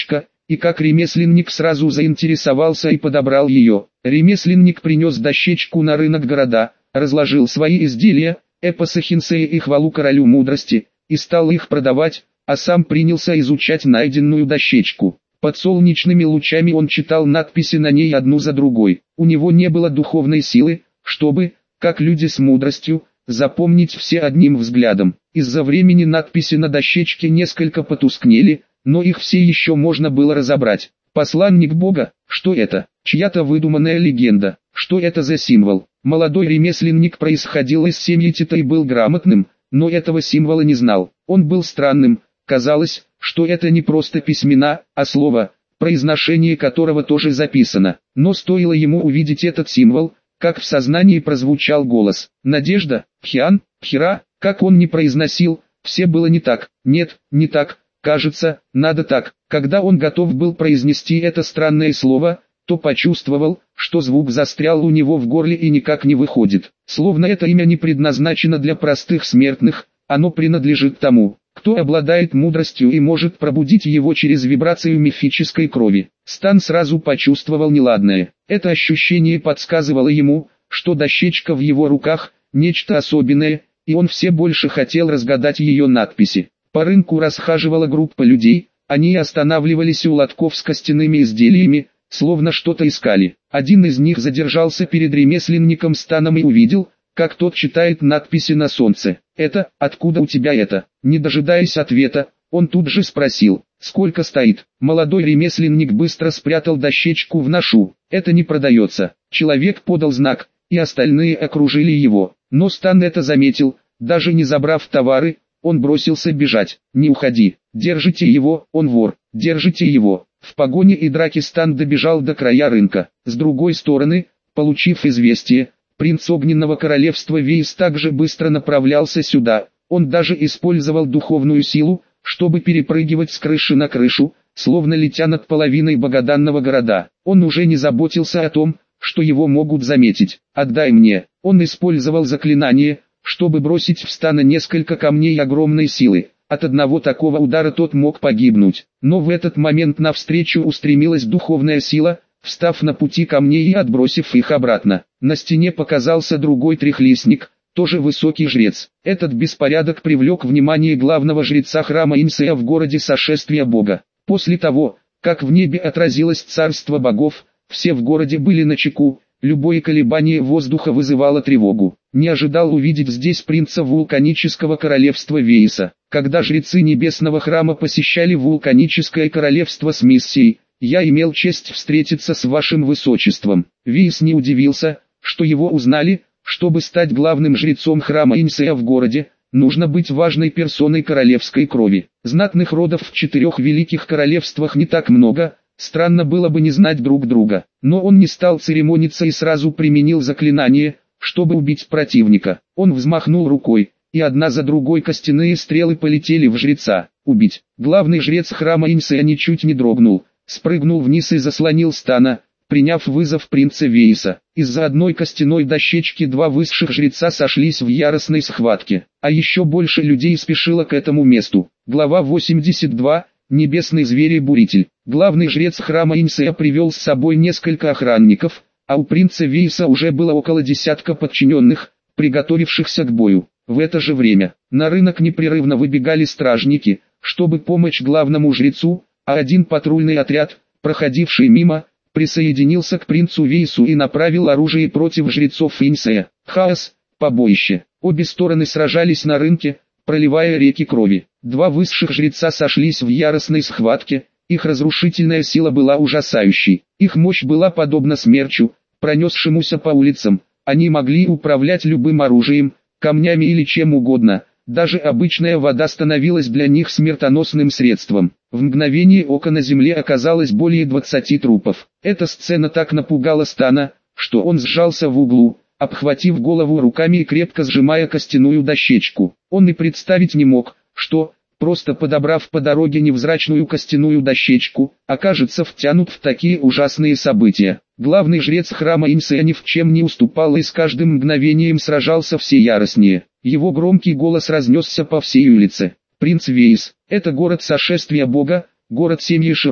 и как ремесленник сразу заинтересовался и подобрал ее. Ремесленник принес дощечку на рынок города, разложил свои изделия, эпосы Хинсея и хвалу королю мудрости, и стал их продавать, а сам принялся изучать найденную дощечку. Под солнечными лучами он читал надписи на ней одну за другой. У него не было духовной силы, чтобы, как люди с мудростью, запомнить все одним взглядом. Из-за времени надписи на дощечке несколько потускнели, но их все еще можно было разобрать. Посланник Бога, что это? Чья-то выдуманная легенда. Что это за символ? Молодой ремесленник происходил из семьи Тита и был грамотным, но этого символа не знал. Он был странным, казалось, что это не просто письмена, а слово, произношение которого тоже записано. Но стоило ему увидеть этот символ, как в сознании прозвучал голос. Надежда, Пхиан, Пхира, как он не произносил, все было не так. Нет, не так, кажется, надо так. Когда он готов был произнести это странное слово, то почувствовал, что звук застрял у него в горле и никак не выходит. Словно это имя не предназначено для простых смертных, оно принадлежит тому, кто обладает мудростью и может пробудить его через вибрацию мифической крови. Стан сразу почувствовал неладное. Это ощущение подсказывало ему, что дощечка в его руках – нечто особенное, и он все больше хотел разгадать ее надписи. По рынку расхаживала группа людей, они останавливались у лотков с костяными изделиями, словно что-то искали. Один из них задержался перед ремесленником Станом и увидел, как тот читает надписи на солнце. «Это, откуда у тебя это?» Не дожидаясь ответа, он тут же спросил, сколько стоит. Молодой ремесленник быстро спрятал дощечку в ношу. «Это не продается». Человек подал знак, и остальные окружили его. Но Стан это заметил, даже не забрав товары, он бросился бежать. «Не уходи, держите его, он вор, держите его». В погоне и драке Стан добежал до края рынка. С другой стороны, получив известие, принц Огненного Королевства Вейс также быстро направлялся сюда. Он даже использовал духовную силу, чтобы перепрыгивать с крыши на крышу, словно летя над половиной богоданного города. Он уже не заботился о том, что его могут заметить. «Отдай мне». Он использовал заклинание, чтобы бросить в Стана несколько камней огромной силы. От одного такого удара тот мог погибнуть. Но в этот момент навстречу устремилась духовная сила, встав на пути камней и отбросив их обратно. На стене показался другой трехлистник, тоже высокий жрец. Этот беспорядок привлек внимание главного жреца храма Инсея в городе Сошествия Бога. После того, как в небе отразилось царство богов, все в городе были начеку, любое колебание воздуха вызывало тревогу. Не ожидал увидеть здесь принца вулканического королевства Вейса. Когда жрецы небесного храма посещали вулканическое королевство с миссией, я имел честь встретиться с вашим высочеством. Вейс не удивился, что его узнали. Чтобы стать главным жрецом храма Инсея в городе, нужно быть важной персоной королевской крови. Знатных родов в четырех великих королевствах не так много, странно было бы не знать друг друга. Но он не стал церемониться и сразу применил заклинание, чтобы убить противника. Он взмахнул рукой, и одна за другой костяные стрелы полетели в жреца. Убить. Главный жрец храма Инсея ничуть не дрогнул, спрыгнул вниз и заслонил Стана, приняв вызов принца Вейса. Из-за одной костяной дощечки два высших жреца сошлись в яростной схватке, а еще больше людей спешило к этому месту. Глава восемьдесят два. Небесный зверь-буритель. Главный жрец храма Инсея привел с собой несколько охранников, а у принца Вейса уже было около десятка подчиненных, приготовившихся к бою. В это же время, на рынок непрерывно выбегали стражники, чтобы помочь главному жрецу, а один патрульный отряд, проходивший мимо, присоединился к принцу Вейсу и направил оружие против жрецов Инсея. Хаос, побоище. Обе стороны сражались на рынке, проливая реки крови. Два высших жреца сошлись в яростной схватке, их разрушительная сила была ужасающей. Их мощь была подобна смерчу, пронесшемуся по улицам. Они могли управлять любым оружием, камнями или чем угодно. Даже обычная вода становилась для них смертоносным средством. В мгновение ока на земле оказалось более двадцати трупов. Эта сцена так напугала Стана, что он сжался в углу, обхватив голову руками и крепко сжимая костяную дощечку. Он и представить не мог, что, просто подобрав по дороге невзрачную костяную дощечку, окажется втянут в такие ужасные события. Главный жрец храма Инсея ни в чем не уступал и с каждым мгновением сражался все яростнее. Его громкий голос разнесся по всей улице. «Принц Вейс, это город Сошествия Бога, город семьи Широн,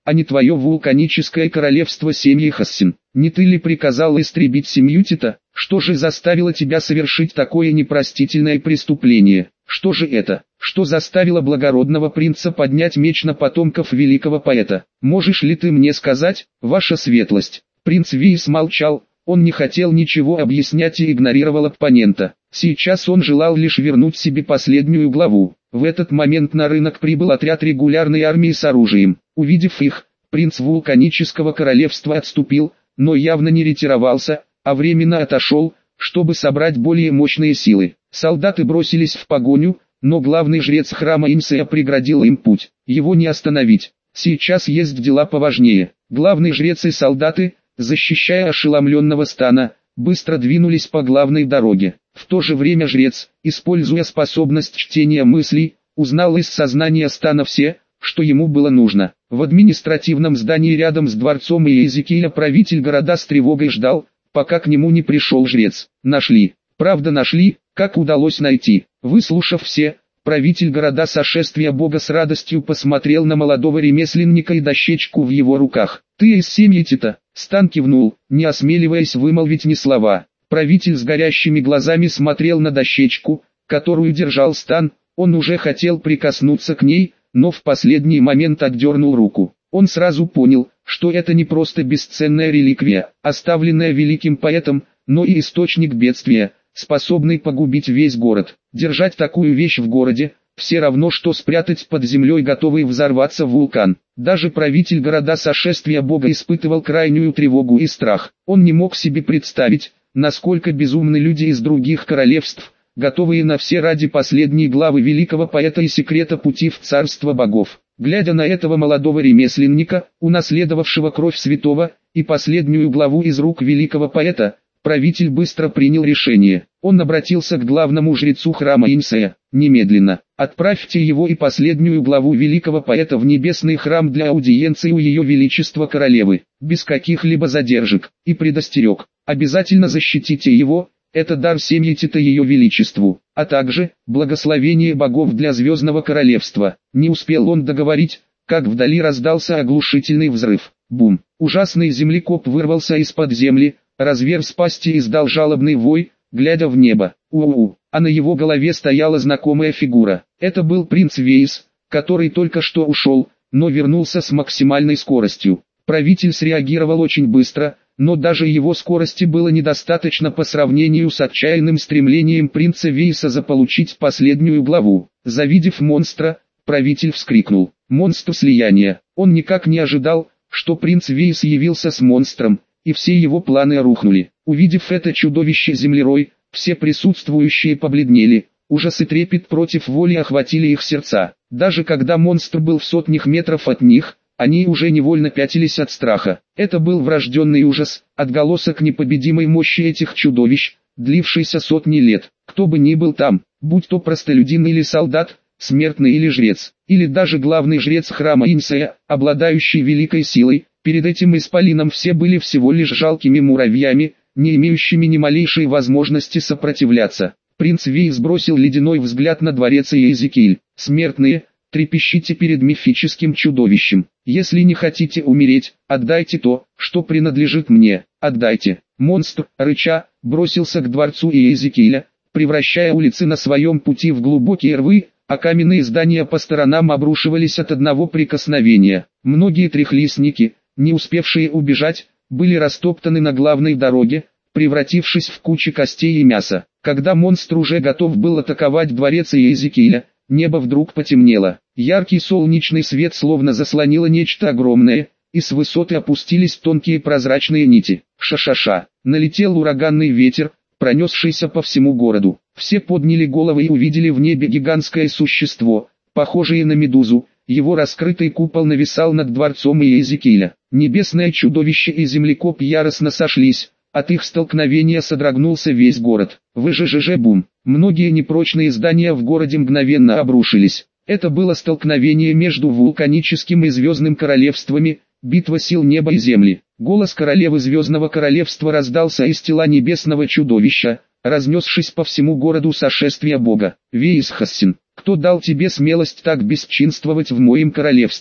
а не твое вулканическое королевство семьи Хассин. Не ты ли приказал истребить семью Тита? Что же заставило тебя совершить такое непростительное преступление? Что же это? Что заставило благородного принца поднять меч на потомков великого поэта? Можешь ли ты мне сказать, ваша светлость?» Принц Вейс молчал, он не хотел ничего объяснять и игнорировал оппонента. Сейчас он желал лишь вернуть себе последнюю главу. В этот момент на рынок прибыл отряд регулярной армии с оружием. Увидев их, принц вулканического королевства отступил, но явно не ретировался, а временно отошел, чтобы собрать более мощные силы. Солдаты бросились в погоню, но главный жрец храма Инсея преградил им путь. Его не остановить. Сейчас есть дела поважнее. Главный жрец и солдаты, защищая ошеломленного стана, быстро двинулись по главной дороге. В то же время жрец, используя способность чтения мыслей, узнал из сознания стана все, что ему было нужно. В административном здании рядом с дворцом Иезекииля правитель города с тревогой ждал, пока к нему не пришел жрец. Нашли. Правда нашли, как удалось найти. Выслушав все, правитель города сошествия Бога с радостью посмотрел на молодого ремесленника и дощечку в его руках. «Ты из семьи Тита?» Стан кивнул, не осмеливаясь вымолвить ни слова. Правитель с горящими глазами смотрел на дощечку, которую держал Стан. Он уже хотел прикоснуться к ней, но в последний момент отдернул руку. Он сразу понял, что это не просто бесценная реликвия, оставленная великим поэтом, но и источник бедствия, способный погубить весь город. Держать такую вещь в городе, все равно что спрятать под землей готовый взорваться вулкан. Даже правитель города сошествия Бога испытывал крайнюю тревогу и страх. Он не мог себе представить, насколько безумны люди из других королевств, готовые на все ради последней главы великого поэта и секрета пути в царство богов. Глядя на этого молодого ремесленника, унаследовавшего кровь святого, и последнюю главу из рук великого поэта, правитель быстро принял решение. Он обратился к главному жрецу храма Инсея: «Немедленно, отправьте его и последнюю главу великого поэта в небесный храм для аудиенции у ее величества королевы, без каких-либо задержек», и предостерег: «Обязательно защитите его, это дар семьи Тита ее величеству, а также благословение богов для звездного королевства». Не успел он договорить, как вдали раздался оглушительный взрыв. Бум! Ужасный землекоп вырвался из-под земли, разверз пасти и издал жалобный вой, глядя в небо. У-у-у! А на его голове стояла знакомая фигура. Это был принц Вейс, который только что ушел, но вернулся с максимальной скоростью. Правитель среагировал очень быстро, но даже его скорости было недостаточно по сравнению с отчаянным стремлением принца Вейса заполучить последнюю главу. Завидев монстра, правитель вскрикнул: «Монстр слияния!» Он никак не ожидал, что принц Вейс явился с монстром, и все его планы рухнули. Увидев это чудовище-землерой, все присутствующие побледнели, ужас и трепет против воли охватили их сердца. Даже когда монстр был в сотнях метров от них, они уже невольно пятились от страха. Это был врожденный ужас, отголосок непобедимой мощи этих чудовищ, длившийся сотни лет. Кто бы ни был там, будь то простолюдин или солдат, смертный или жрец, или даже главный жрец храма Инсея, обладающий великой силой, перед этим исполином все были всего лишь жалкими муравьями, не имеющими ни малейшей возможности сопротивляться. Принц Вейс бросил ледяной взгляд на дворец Иезекииль. «Смертные, трепещите перед мифическим чудовищем. Если не хотите умереть, отдайте то, что принадлежит мне, отдайте». Монстр, рыча, бросился к дворцу Иезекииля, превращая улицы на своем пути в глубокие рвы, а каменные здания по сторонам обрушивались от одного прикосновения. Многие трехлистники, не успевшие убежать, были растоптаны на главной дороге, превратившись в кучи костей и мяса. Когда монстр уже готов был атаковать дворец Иезекииля, небо вдруг потемнело. Яркий солнечный свет словно заслонило нечто огромное, и с высоты опустились тонкие прозрачные нити. Ша-ша-ша! Налетел ураганный ветер, пронесшийся по всему городу. Все подняли головы и увидели в небе гигантское существо, похожее на медузу. Его раскрытый купол нависал над дворцом Иезекииля. Небесное чудовище и землекоп яростно сошлись. От их столкновения содрогнулся весь город. Выжжж-бум. Многие непрочные здания в городе мгновенно обрушились. Это было столкновение между вулканическим и звездным королевствами, битва сил неба и земли. Голос королевы Звездного Королевства раздался из тела небесного чудовища, разнесшись по всему городу сошествия Бога. «Вейс Хассин, кто дал тебе смелость так бесчинствовать в моем королевстве?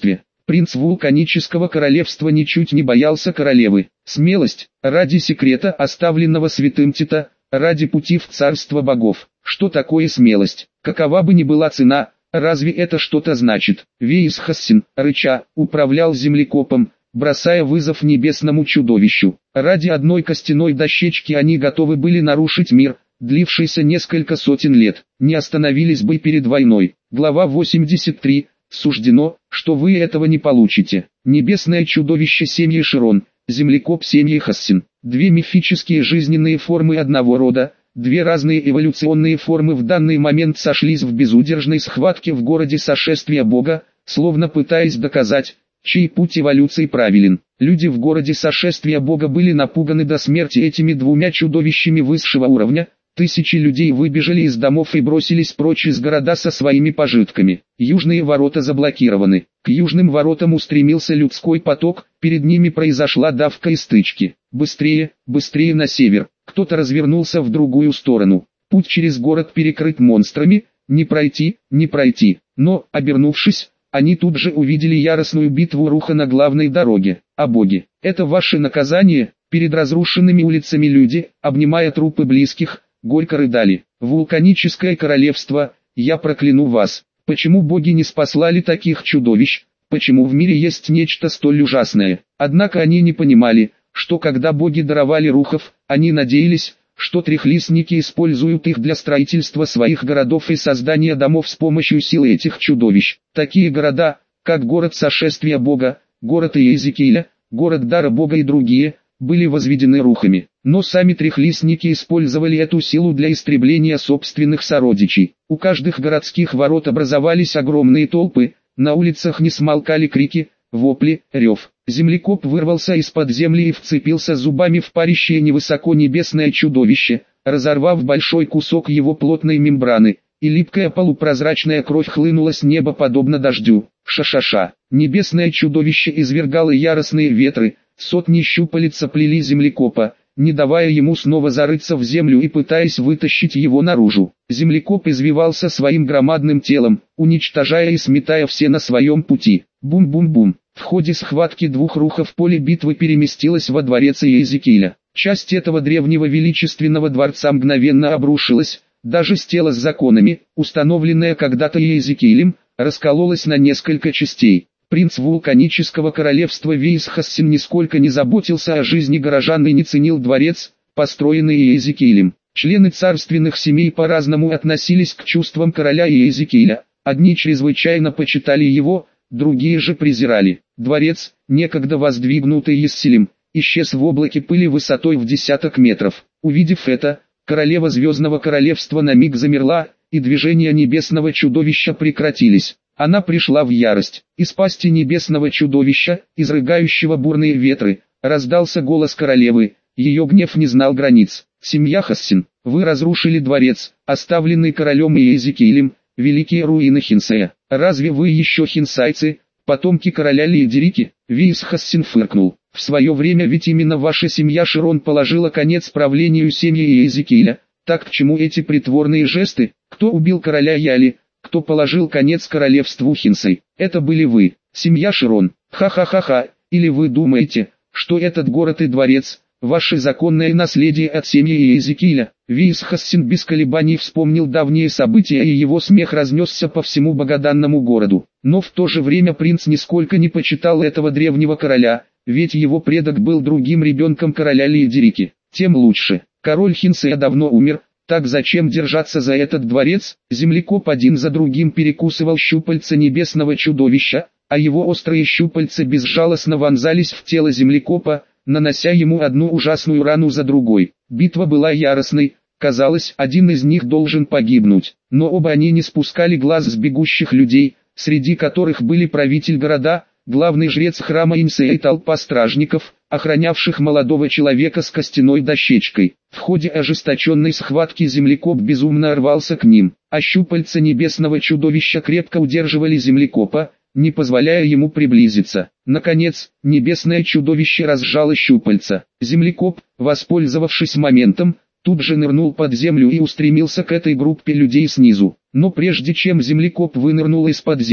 Принц вулканического королевства ничуть не боялся королевы. Смелость, ради секрета, оставленного святым Тита, ради пути в царство богов. Что такое смелость? Какова бы ни была цена, разве это что-то значит? Вейс Хассин, рыча, управлял землекопом, бросая вызов небесному чудовищу. Ради одной костяной дощечки они готовы были нарушить мир, длившийся несколько сотен лет. Не остановились бы перед войной. Глава восемьдесят три. Суждено, что вы этого не получите. Небесное чудовище семьи Широн, землекоп семьи Хассин. Две мифические жизненные формы одного рода, две разные эволюционные формы в данный момент сошлись в безудержной схватке в городе сошествия Бога, словно пытаясь доказать, чей путь эволюции правилен. Люди в городе сошествия Бога были напуганы до смерти этими двумя чудовищами высшего уровня. Тысячи людей выбежали из домов и бросились прочь из города со своими пожитками. Южные ворота заблокированы. К южным воротам устремился людской поток, перед ними произошла давка и стычки. Быстрее, быстрее на север. Кто-то развернулся в другую сторону. Путь через город перекрыт монстрами, не пройти, не пройти. Но, обернувшись, они тут же увидели яростную битву Руха на главной дороге. О боги, это ваше наказание? Перед разрушенными улицами люди, обнимая трупы близких, горько рыдали. Вулканическое королевство, я прокляну вас. Почему боги не спаслали таких чудовищ? Почему в мире есть нечто столь ужасное? Однако они не понимали, что когда боги даровали рухов, они надеялись, что трехлистники используют их для строительства своих городов и создания домов с помощью силы этих чудовищ. Такие города, как город сошествия Бога, город Иезекииля, город Дара Бога и другие, были возведены рухами. Но сами трехлистники использовали эту силу для истребления собственных сородичей. У каждых городских ворот образовались огромные толпы, на улицах не смолкали крики, вопли, рев. Землекоп вырвался из-под земли и вцепился зубами в парящее невысоко небесное чудовище, разорвав большой кусок его плотной мембраны, и липкая полупрозрачная кровь хлынула с неба подобно дождю. Ша-ша-ша. Небесное чудовище извергало яростные ветры, сотни щупалец оплели землекопа, не давая ему снова зарыться в землю и пытаясь вытащить его наружу. Землекоп извивался своим громадным телом, уничтожая и сметая все на своем пути. Бум-бум-бум. В ходе схватки двух рухов поле битвы переместилось во дворец Иезекииля. Часть этого древнего величественного дворца мгновенно обрушилась, даже стела с законами, установленная когда-то Иезекиилем, раскололась на несколько частей. Принц вулканического королевства Вейс Хассин нисколько не заботился о жизни горожан и не ценил дворец, построенный Иезекиилем. Члены царственных семей по-разному относились к чувствам короля Иезекииля. Одни чрезвычайно почитали его, другие же презирали. Дворец, некогда воздвигнутый Иесселем, исчез в облаке пыли высотой в десяток метров. Увидев это, королева Звездного Королевства на миг замерла, и движения небесного чудовища прекратились. Она пришла в ярость. Из пасти небесного чудовища, изрыгающего бурные ветры, раздался голос королевы. Ее гнев не знал границ. «Семья Хассин, вы разрушили дворец, оставленный королем Иезекиилем, великие руины Хинсея. Разве вы еще хинсайцы, потомки короля Лиедерики?» Вейс Хассин фыркнул. «В свое время ведь именно ваша семья Широн положила конец правлению семьи Иезекииля. Так к чему эти притворные жесты? Кто убил короля Яли? Кто положил конец королевству Хинсей? Это были вы, семья Широн. Ха-ха-ха-ха. Или вы думаете, что этот город и дворец – ваше законное наследие от семьи Иезекииля?» Вейс Хассин без колебаний вспомнил давние события, и его смех разнесся по всему богоданному городу. Но в то же время принц нисколько не почитал этого древнего короля, ведь его предок был другим ребенком короля Лиедерики. Тем лучше. Король Хинсея давно умер. Так зачем держаться за этот дворец? Землекоп один за другим перекусывал щупальца небесного чудовища, а его острые щупальца безжалостно вонзались в тело землекопа, нанося ему одну ужасную рану за другой. Битва была яростной, казалось, один из них должен погибнуть, но оба они не спускали глаз с бегущих людей, среди которых были правитель города, главный жрец храма Инсея и толпа стражников, охранявших молодого человека с костяной дощечкой. В ходе ожесточенной схватки землекоп безумно рвался к ним, а щупальца небесного чудовища крепко удерживали землекопа, не позволяя ему приблизиться. Наконец, небесное чудовище разжало щупальца. Землекоп, воспользовавшись моментом, тут же нырнул под землю и устремился к этой группе людей снизу. Но прежде чем землекоп вынырнул из-под земли,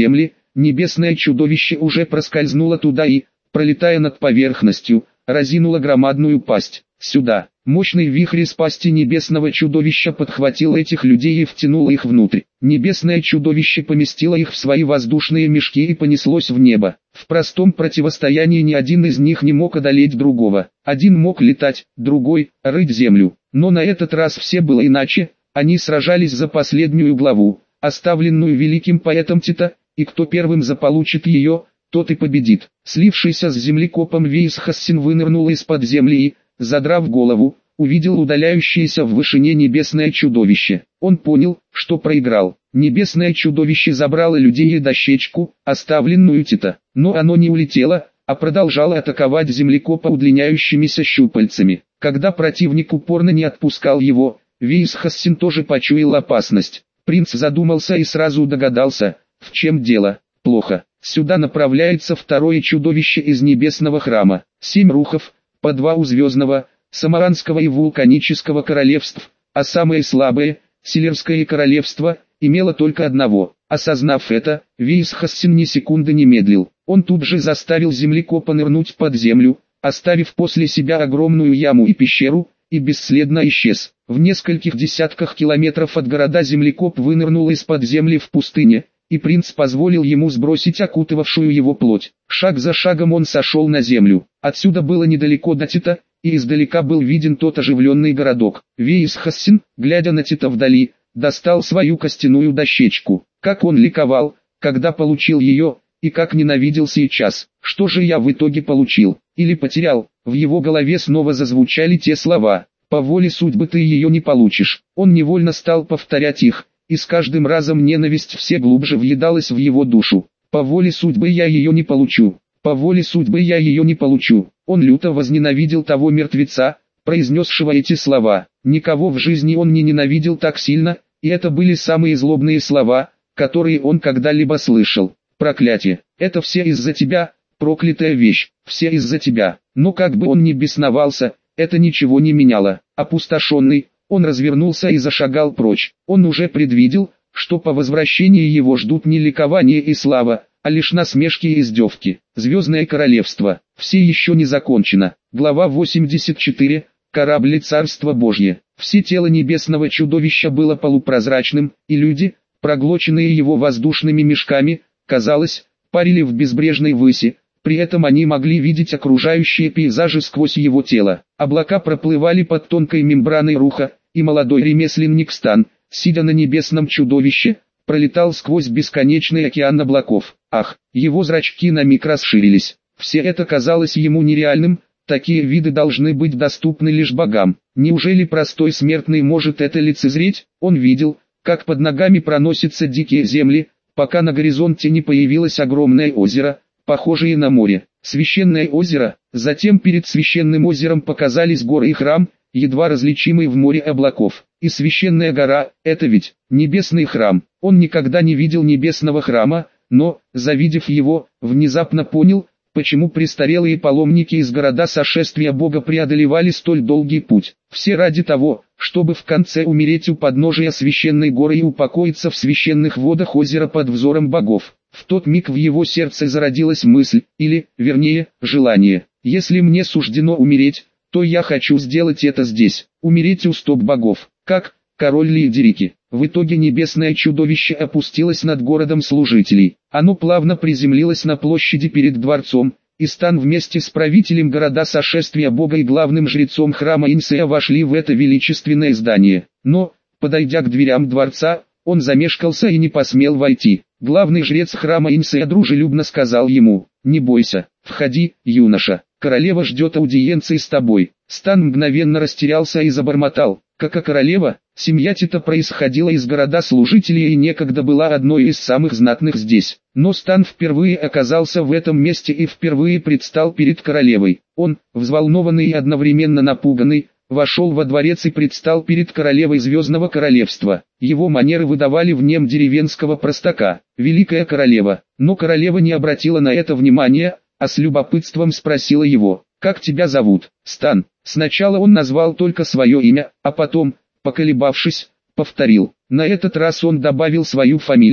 небесное чудовище уже проскользнуло туда и, пролетая над поверхностью, разинуло громадную пасть. Сюда! Мощный вихрь из пасти небесного чудовища подхватил этих людей и втянул их внутрь. Небесное чудовище поместило их в свои воздушные мешки и понеслось в небо. В простом противостоянии ни один из них не мог одолеть другого. Один мог летать, другой – рыть землю. Но на этот раз все было иначе, они сражались за последнюю главу, оставленную великим поэтом Тита, и кто первым заполучит ее, тот и победит. Слившийся с землекопом Вейсхассин вынырнул из-под земли и, задрав голову, увидел удаляющееся в вышине небесное чудовище. Он понял, что проиграл. Небесное чудовище забрало людей и дощечку, оставленную Тита. Но оно не улетело, а продолжало атаковать землекопа удлиняющимися щупальцами. Когда противник упорно не отпускал его, Вейсхассин тоже почуял опасность. Принц задумался и сразу догадался, в чем дело. Плохо. Сюда направляется второе чудовище из небесного храма. Семь рухов, по два у звездного, самаранского и вулканического королевств, а самое слабое, Силерское королевство, имело только одного. Осознав это, Вейсхассин ни секунды не медлил. Он тут же заставил землекопа нырнуть под землю, оставив после себя огромную яму и пещеру, и бесследно исчез. В нескольких десятках километров от города землекоп вынырнул из-под земли в пустыне, и принц позволил ему сбросить окутывавшую его плоть. Шаг за шагом он сошел на землю. Отсюда было недалеко до Тита, и издалека был виден тот оживленный городок. Вейсхассин, глядя на Тита вдали, достал свою костяную дощечку. Как он ликовал, когда получил ее, и как ненавидел сейчас. Что же я в итоге получил? Или потерял? В его голове снова зазвучали те слова. По воле судьбы ты ее не получишь. Он невольно стал повторять их, и с каждым разом ненависть все глубже въедалась в его душу. По воле судьбы я ее не получу. По воле судьбы я ее не получу. Он люто возненавидел того мертвеца, произнесшего эти слова. Никого в жизни он не ненавидел так сильно, и это были самые злобные слова, которые он когда-либо слышал. Проклятие! Это все из-за тебя, проклятая вещь, все из-за тебя. Но как бы он ни бесновался, это ничего не меняло. Опустошенный, он развернулся и зашагал прочь. Он уже предвидел, что по возвращении его ждут не ликование и слава, а лишь насмешки и издевки. Звездное королевство. Все еще не закончено. Глава восемьдесят четыре. Корабль Царства Божье. Все тело небесного чудовища было полупрозрачным, и люди, проглоченные его воздушными мешками, казалось, парили в безбрежной выси. При этом они могли видеть окружающие пейзажи сквозь его тело. Облака проплывали под тонкой мембраной руха, и молодой ремесленник Стан, сидя на небесном чудовище, пролетал сквозь бесконечный океан облаков. Ах, его зрачки на миг расширились. Все это казалось ему нереальным, такие виды должны быть доступны лишь богам. Неужели простой смертный может это лицезреть? Он видел, как под ногами проносятся дикие земли, пока на горизонте не появилось огромное озеро, похожее на море. Священное озеро, затем перед священным озером показались горы и храм, едва различимый в море облаков. И священная гора – это ведь небесный храм. Он никогда не видел небесного храма, но, завидев его, внезапно понял, почему престарелые паломники из города сошествия Бога преодолевали столь долгий путь. Все ради того, чтобы в конце умереть у подножия священной горы и упокоиться в священных водах озера под взором богов. В тот миг в его сердце зародилась мысль, или, вернее, желание. Если мне суждено умереть, то я хочу сделать это здесь, умереть у стоп богов, как король Лиерики. В итоге небесное чудовище опустилось над городом служителей. Оно плавно приземлилось на площади перед дворцом, и Стан вместе с правителем города сошествия Бога и главным жрецом храма Инсея вошли в это величественное здание. Но, подойдя к дверям дворца, он замешкался и не посмел войти. Главный жрец храма Инсея дружелюбно сказал ему: «Не бойся, входи, юноша, королева ждет аудиенции с тобой». Стан мгновенно растерялся и забормотал: «Как королева?» Семья Тита происходила из города служителей и некогда была одной из самых знатных здесь. Но Стан впервые оказался в этом месте и впервые предстал перед королевой. Он, взволнованный и одновременно напуганный, вошел во дворец и предстал перед королевой Звездного Королевства. Его манеры выдавали в нем деревенского простака. Великая королева. Но королева не обратила на это внимания, а с любопытством спросила его: «Как тебя зовут?» «Стан». Сначала он назвал только свое имя, а потом, поколебавшись, повторил. На этот раз он добавил свою фамилию,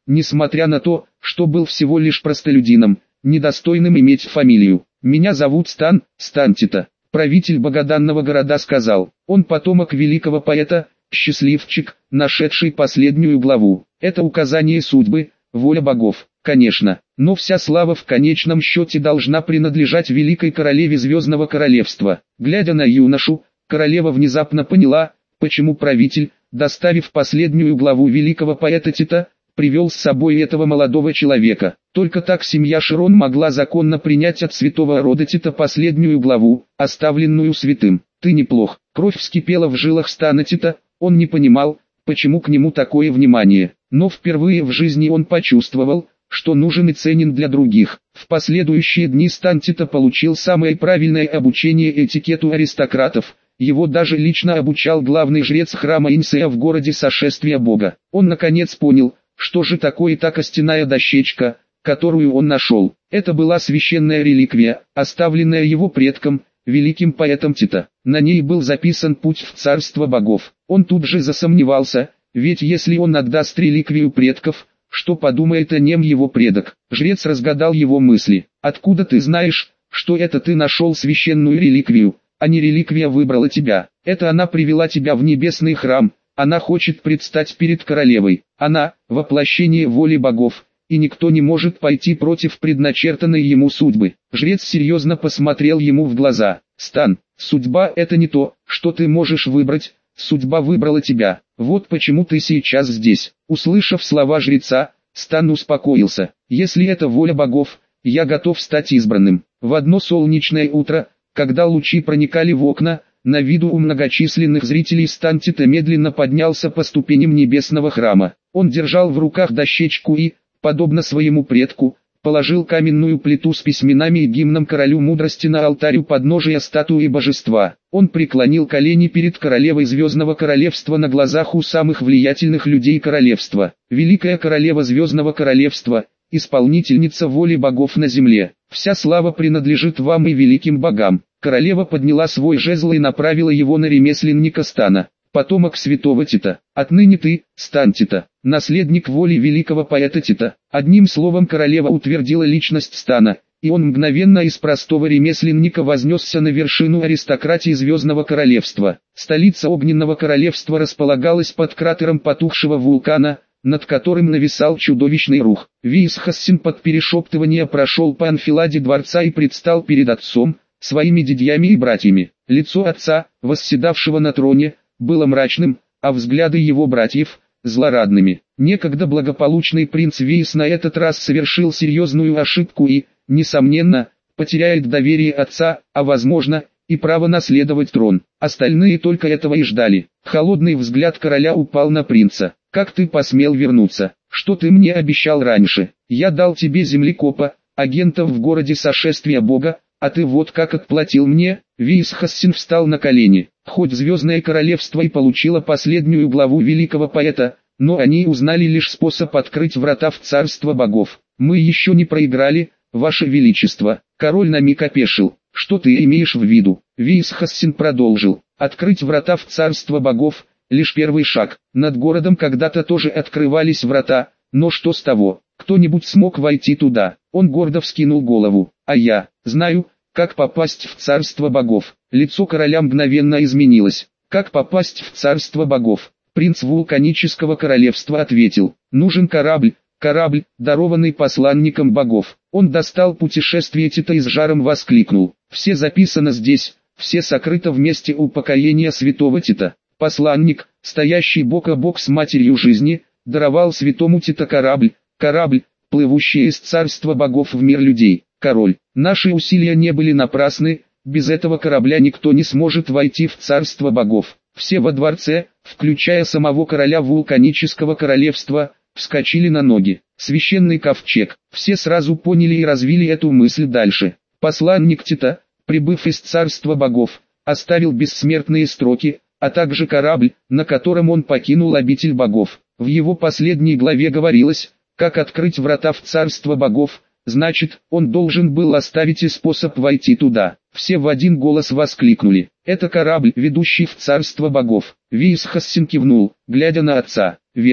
несмотря на то, что был всего лишь простолюдином, недостойным иметь фамилию. «Меня зовут Стан, Стантита», правитель богоданного города сказал. Он потомок великого поэта, счастливчик, нашедший последнюю главу. Это указание судьбы, воля богов, конечно, но вся слава в конечном счете должна принадлежать великой королеве Звездного Королевства. Глядя на юношу, королева внезапно поняла, почему правитель, доставив последнюю главу великого поэта Тита, привел с собой этого молодого человека. Только так семья Широн могла законно принять от святого рода Тита последнюю главу, оставленную святым. «Ты неплох». Кровь вскипела в жилах Стана Тита, он не понимал, почему к нему такое внимание, но впервые в жизни он почувствовал, что нужен и ценен для других. В последующие дни Стан Тита получил самое правильное обучение этикету аристократов. Его даже лично обучал главный жрец храма Инсея в городе Сошествия Бога. Он наконец понял, что же такое та костяная дощечка, которую он нашел. Это была священная реликвия, оставленная его предком, великим поэтом Тита. На ней был записан путь в царство богов. Он тут же засомневался, ведь если он отдаст реликвию предков, что подумает о нем его предок? Жрец разгадал его мысли. «Откуда ты знаешь, что это ты нашел священную реликвию, а не реликвия выбрала тебя? Это она привела тебя в небесный храм, она хочет предстать перед королевой. Она – воплощение воли богов, и никто не может пойти против предначертанной ему судьбы». Жрец серьезно посмотрел ему в глаза. «Стан, судьба – это не то, что ты можешь выбрать, судьба выбрала тебя. Вот почему ты сейчас здесь». Услышав слова жреца, Стан успокоился. «Если это воля богов, я готов стать избранным». В одно солнечное утро, когда лучи проникали в окна, на виду у многочисленных зрителей Стан Тита медленно поднялся по ступеням небесного храма. Он держал в руках дощечку и, подобно своему предку, положил каменную плиту с письменами и гимном королю мудрости на алтарь у подножия статуи божества. Он преклонил колени перед королевой Звездного Королевства на глазах у самых влиятельных людей королевства. «Великая королева Звездного Королевства, исполнительница воли богов на земле, вся слава принадлежит вам и великим богам». Королева подняла свой жезл и направила его на ремесленника Стана. «Потомок святого Тита, отныне ты, Стан Тита, наследник воли великого поэта Тита». Одним словом королева утвердила личность Стана, и он мгновенно из простого ремесленника вознесся на вершину аристократии Звездного Королевства. Столица Огненного Королевства располагалась под кратером потухшего вулкана, над которым нависал чудовищный рух. Висхассин под перешептывание прошел по анфиладе дворца и предстал перед отцом, своими дядьями и братьями. Лицо отца, восседавшего на троне, было мрачным, а взгляды его братьев – злорадными. Некогда благополучный принц Вейс на этот раз совершил серьезную ошибку и, несомненно, потеряет доверие отца, а возможно, и право наследовать трон. Остальные только этого и ждали. Холодный взгляд короля упал на принца. «Как ты посмел вернуться? Что ты мне обещал раньше? Я дал тебе землекопа, агентов в городе Сошествия Бога, а ты вот как отплатил мне». Висхассин встал на колени. Хоть Звездное Королевство и получило последнюю главу великого поэта, но они узнали лишь способ открыть врата в царство богов. «Мы еще не проиграли, ваше величество». Король на миг опешил. «Что ты имеешь в виду?» Висхассин продолжил. «Открыть врата в царство богов – лишь первый шаг. Над городом когда-то тоже открывались врата, но что с того? Кто-нибудь смог войти туда?» Он гордо вскинул голову. «А я знаю, как попасть в царство богов». Лицо короля мгновенно изменилось. «Как попасть в царство богов?» Принц вулканического королевства ответил. «Нужен корабль, корабль, дарованный посланником богов». Он достал путешествие Тита и с жаром воскликнул. «Все записано здесь, все сокрыто в месте упокоения святого Тита. Посланник, стоящий бок о бок с матерью жизни, даровал святому Тита корабль, корабль, плывущий из царства богов в мир людей. Король, наши усилия не были напрасны, без этого корабля никто не сможет войти в царство богов». Все во дворце, включая самого короля вулканического королевства, вскочили на ноги. Священный ковчег. Все сразу поняли и развили эту мысль дальше. Посланник Тита, прибыв из царства богов, оставил бессмертные строки, а также корабль, на котором он покинул обитель богов. В его последней главе говорилось, как открыть врата в царство богов, значит, он должен был оставить и способ войти туда. Все в один голос воскликнули. «Это корабль, ведущий в царство богов». Висхассин кивнул, глядя на отца. «Верно,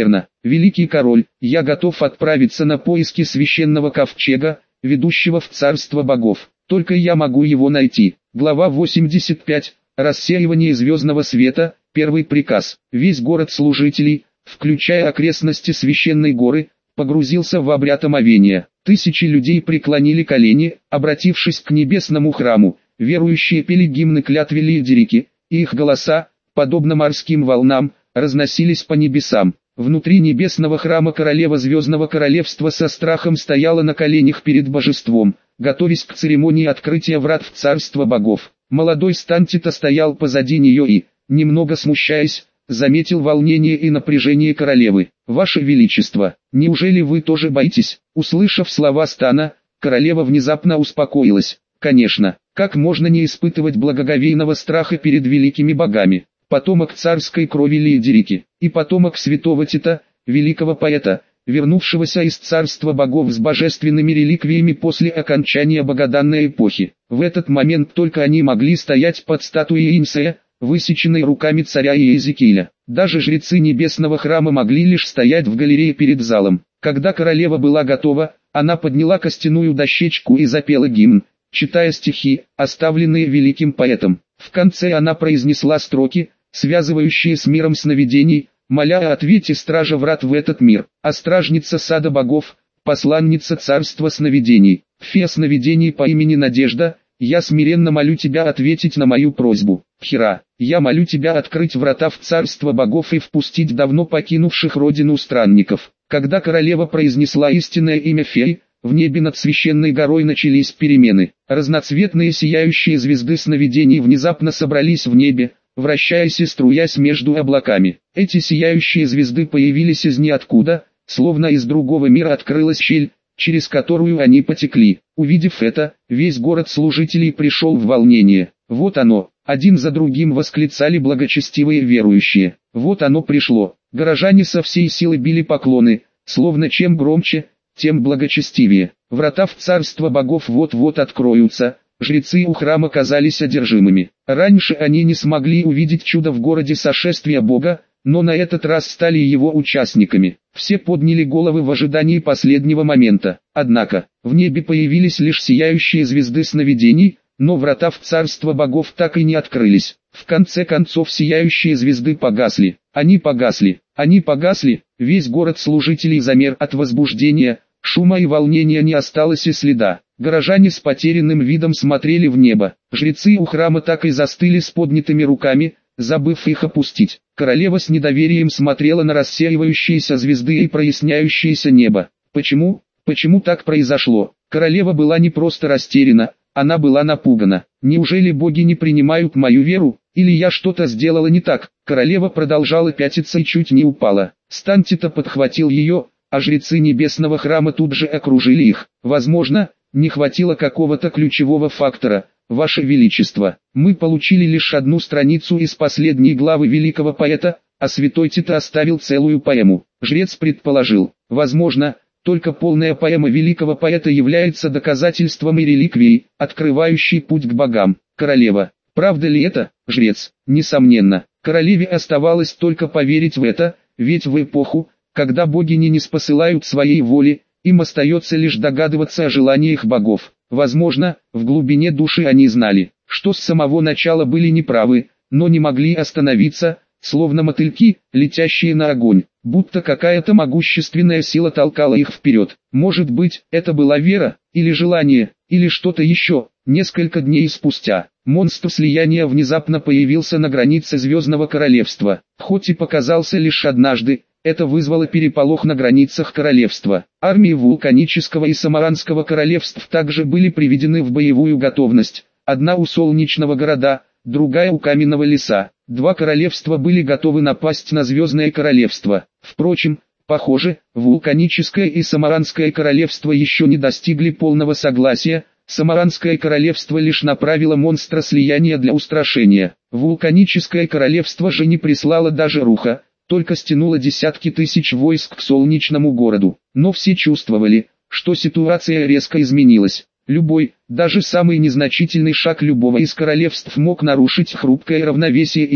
великий король, я готов отправиться на поиски священного ковчега, ведущего в царство богов. Только я могу его найти. Глава восемьдесят пять. Рассеивание звездного света. Первый приказ. Весь город служителей, включая окрестности священной горы, погрузился в обряд омовения. Тысячи людей преклонили колени, обратившись к небесному храму. Верующие пели гимны клятве Лиедерики, и их голоса, подобно морским волнам, разносились по небесам. Внутри небесного храма королева Звездного Королевства со страхом стояла на коленях перед божеством, готовясь к церемонии открытия врат в царство богов. Молодой Стантита стоял позади нее и, немного смущаясь, заметил волнение и напряжение королевы. «Ваше Величество, неужели вы тоже боитесь?» Услышав слова Стана, королева внезапно успокоилась. «Конечно, как можно не испытывать благоговейного страха перед великими богами?» Потомок царской крови Лиедерики, и потомок святого Тита, великого поэта, вернувшегося из царства богов с божественными реликвиями после окончания богоданной эпохи. В этот момент только они могли стоять под статуей Инсея, высеченной руками царя Иезекииля. Даже жрецы небесного храма могли лишь стоять в галерее перед залом. Когда королева была готова, она подняла костяную дощечку и запела гимн, читая стихи, оставленные великим поэтом. В конце она произнесла строки, связывающие с миром сновидений, моля о ответе стража врат в этот мир, а стражница сада богов, посланница царства сновидений, фея сновидений по имени Надежда, я смиренно молю тебя ответить на мою просьбу. Хера, я молю тебя открыть врата в царство богов и впустить давно покинувших родину странников. Когда королева произнесла истинное имя феи, в небе над священной горой начались перемены. Разноцветные сияющие звезды сновидений внезапно собрались в небе, вращаясь и струясь между облаками. Эти сияющие звезды появились из ниоткуда, словно из другого мира открылась щель, через которую они потекли. Увидев это, весь город служителей пришел в волнение. Вот оно, один за другим восклицали благочестивые верующие. Вот оно пришло. Горожане со всей силы били поклоны, словно чем громче, тем благочестивее. Врата в царство богов вот-вот откроются. Жрецы у храма казались одержимыми. Раньше они не смогли увидеть чудо в городе сошествия Бога, но на этот раз стали его участниками. Все подняли головы в ожидании последнего момента. Однако, в небе появились лишь сияющие звезды сновидений, но врата в царство богов так и не открылись. В конце концов сияющие звезды погасли. Они погасли. Они погасли. Весь город служителей замер от возбуждения, шума и волнения не осталось и следа. Горожане с потерянным видом смотрели в небо. Жрецы у храма так и застыли с поднятыми руками, забыв их опустить. Королева с недоверием смотрела на рассеивающиеся звезды и проясняющееся небо. Почему? Почему так произошло? Королева была не просто растеряна, она была напугана. Неужели боги не принимают мою веру, или я что-то сделала не так? Королева продолжала пятиться и чуть не упала. Стантита подхватил ее, а жрецы небесного храма тут же окружили их. Возможно, не хватило какого-то ключевого фактора. Ваше Величество, мы получили лишь одну страницу из последней главы великого поэта, а святой Тита оставил целую поэму. Жрец предположил, возможно, только полная поэма великого поэта является доказательством и реликвией, открывающей путь к богам. Королева, правда ли это? Жрец, несомненно. Королеве оставалось только поверить в это, ведь в эпоху, когда боги не ниспосылают своей воли, им остается лишь догадываться о желаниях богов. Возможно, в глубине души они знали, что с самого начала были неправы, но не могли остановиться, словно мотыльки, летящие на огонь, будто какая-то могущественная сила толкала их вперед. Может быть, это была вера, или желание, или что-то еще. Несколько дней спустя, монстр слияния внезапно появился на границе Звездного Королевства. Хоть и показался лишь однажды, это вызвало переполох на границах королевства. Армии Вулканического и Самаранского королевств также были приведены в боевую готовность. Одна у Солнечного города, другая у Каменного леса. Два королевства были готовы напасть на Звездное Королевство. Впрочем, похоже, Вулканическое и Самаранское королевство еще не достигли полного согласия. Самаранское королевство лишь направило монстра слияния для устрашения. Вулканическое королевство же не прислало даже руха, только стянуло десятки тысяч войск к Солнечному городу. Но все чувствовали, что ситуация резко изменилась. Любой, даже самый незначительный шаг любого из королевств мог нарушить хрупкое равновесие и мир,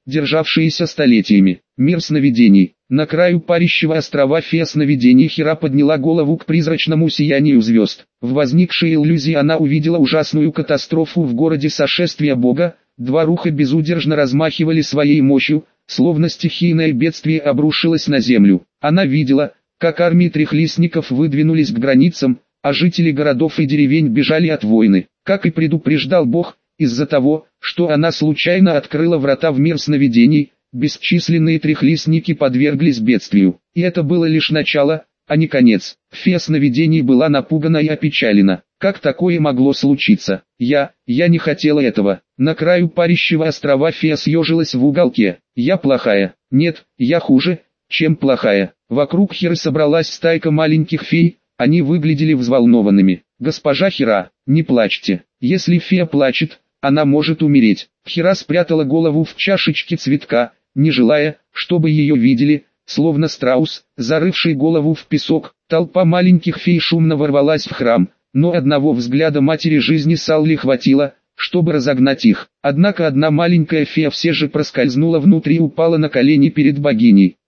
державшиеся столетиями. Мир сновидений. На краю парящего острова фея сновидений Хира подняла голову к призрачному сиянию звезд. В возникшей иллюзии она увидела ужасную катастрофу в городе сошествия Бога. Два руха безудержно размахивали своей мощью, словно стихийное бедствие обрушилось на землю. Она видела, как армии трехлистников выдвинулись к границам, а жители городов и деревень бежали от войны. Как и предупреждал Бог, из-за того, что она случайно открыла врата в мир сновидений, бесчисленные трехлистники подверглись бедствию. И это было лишь начало, а не конец. Фея сновидений была напугана и опечалена. Как такое могло случиться? Я, я не хотела этого. На краю парящего острова фея съежилась в уголке. Я плохая. Нет, я хуже, чем плохая. Вокруг Хиры собралась стайка маленьких фей, они выглядели взволнованными. Госпожа Хира, не плачьте. Если фея плачет, она может умереть. Хира спрятала голову в чашечке цветка, не желая, чтобы ее видели, словно страус, зарывший голову в песок. Толпа маленьких фей шумно ворвалась в храм, но одного взгляда матери жизни Салли хватило, чтобы разогнать их. Однако одна маленькая фея все же проскользнула внутрь и упала на колени перед богиней.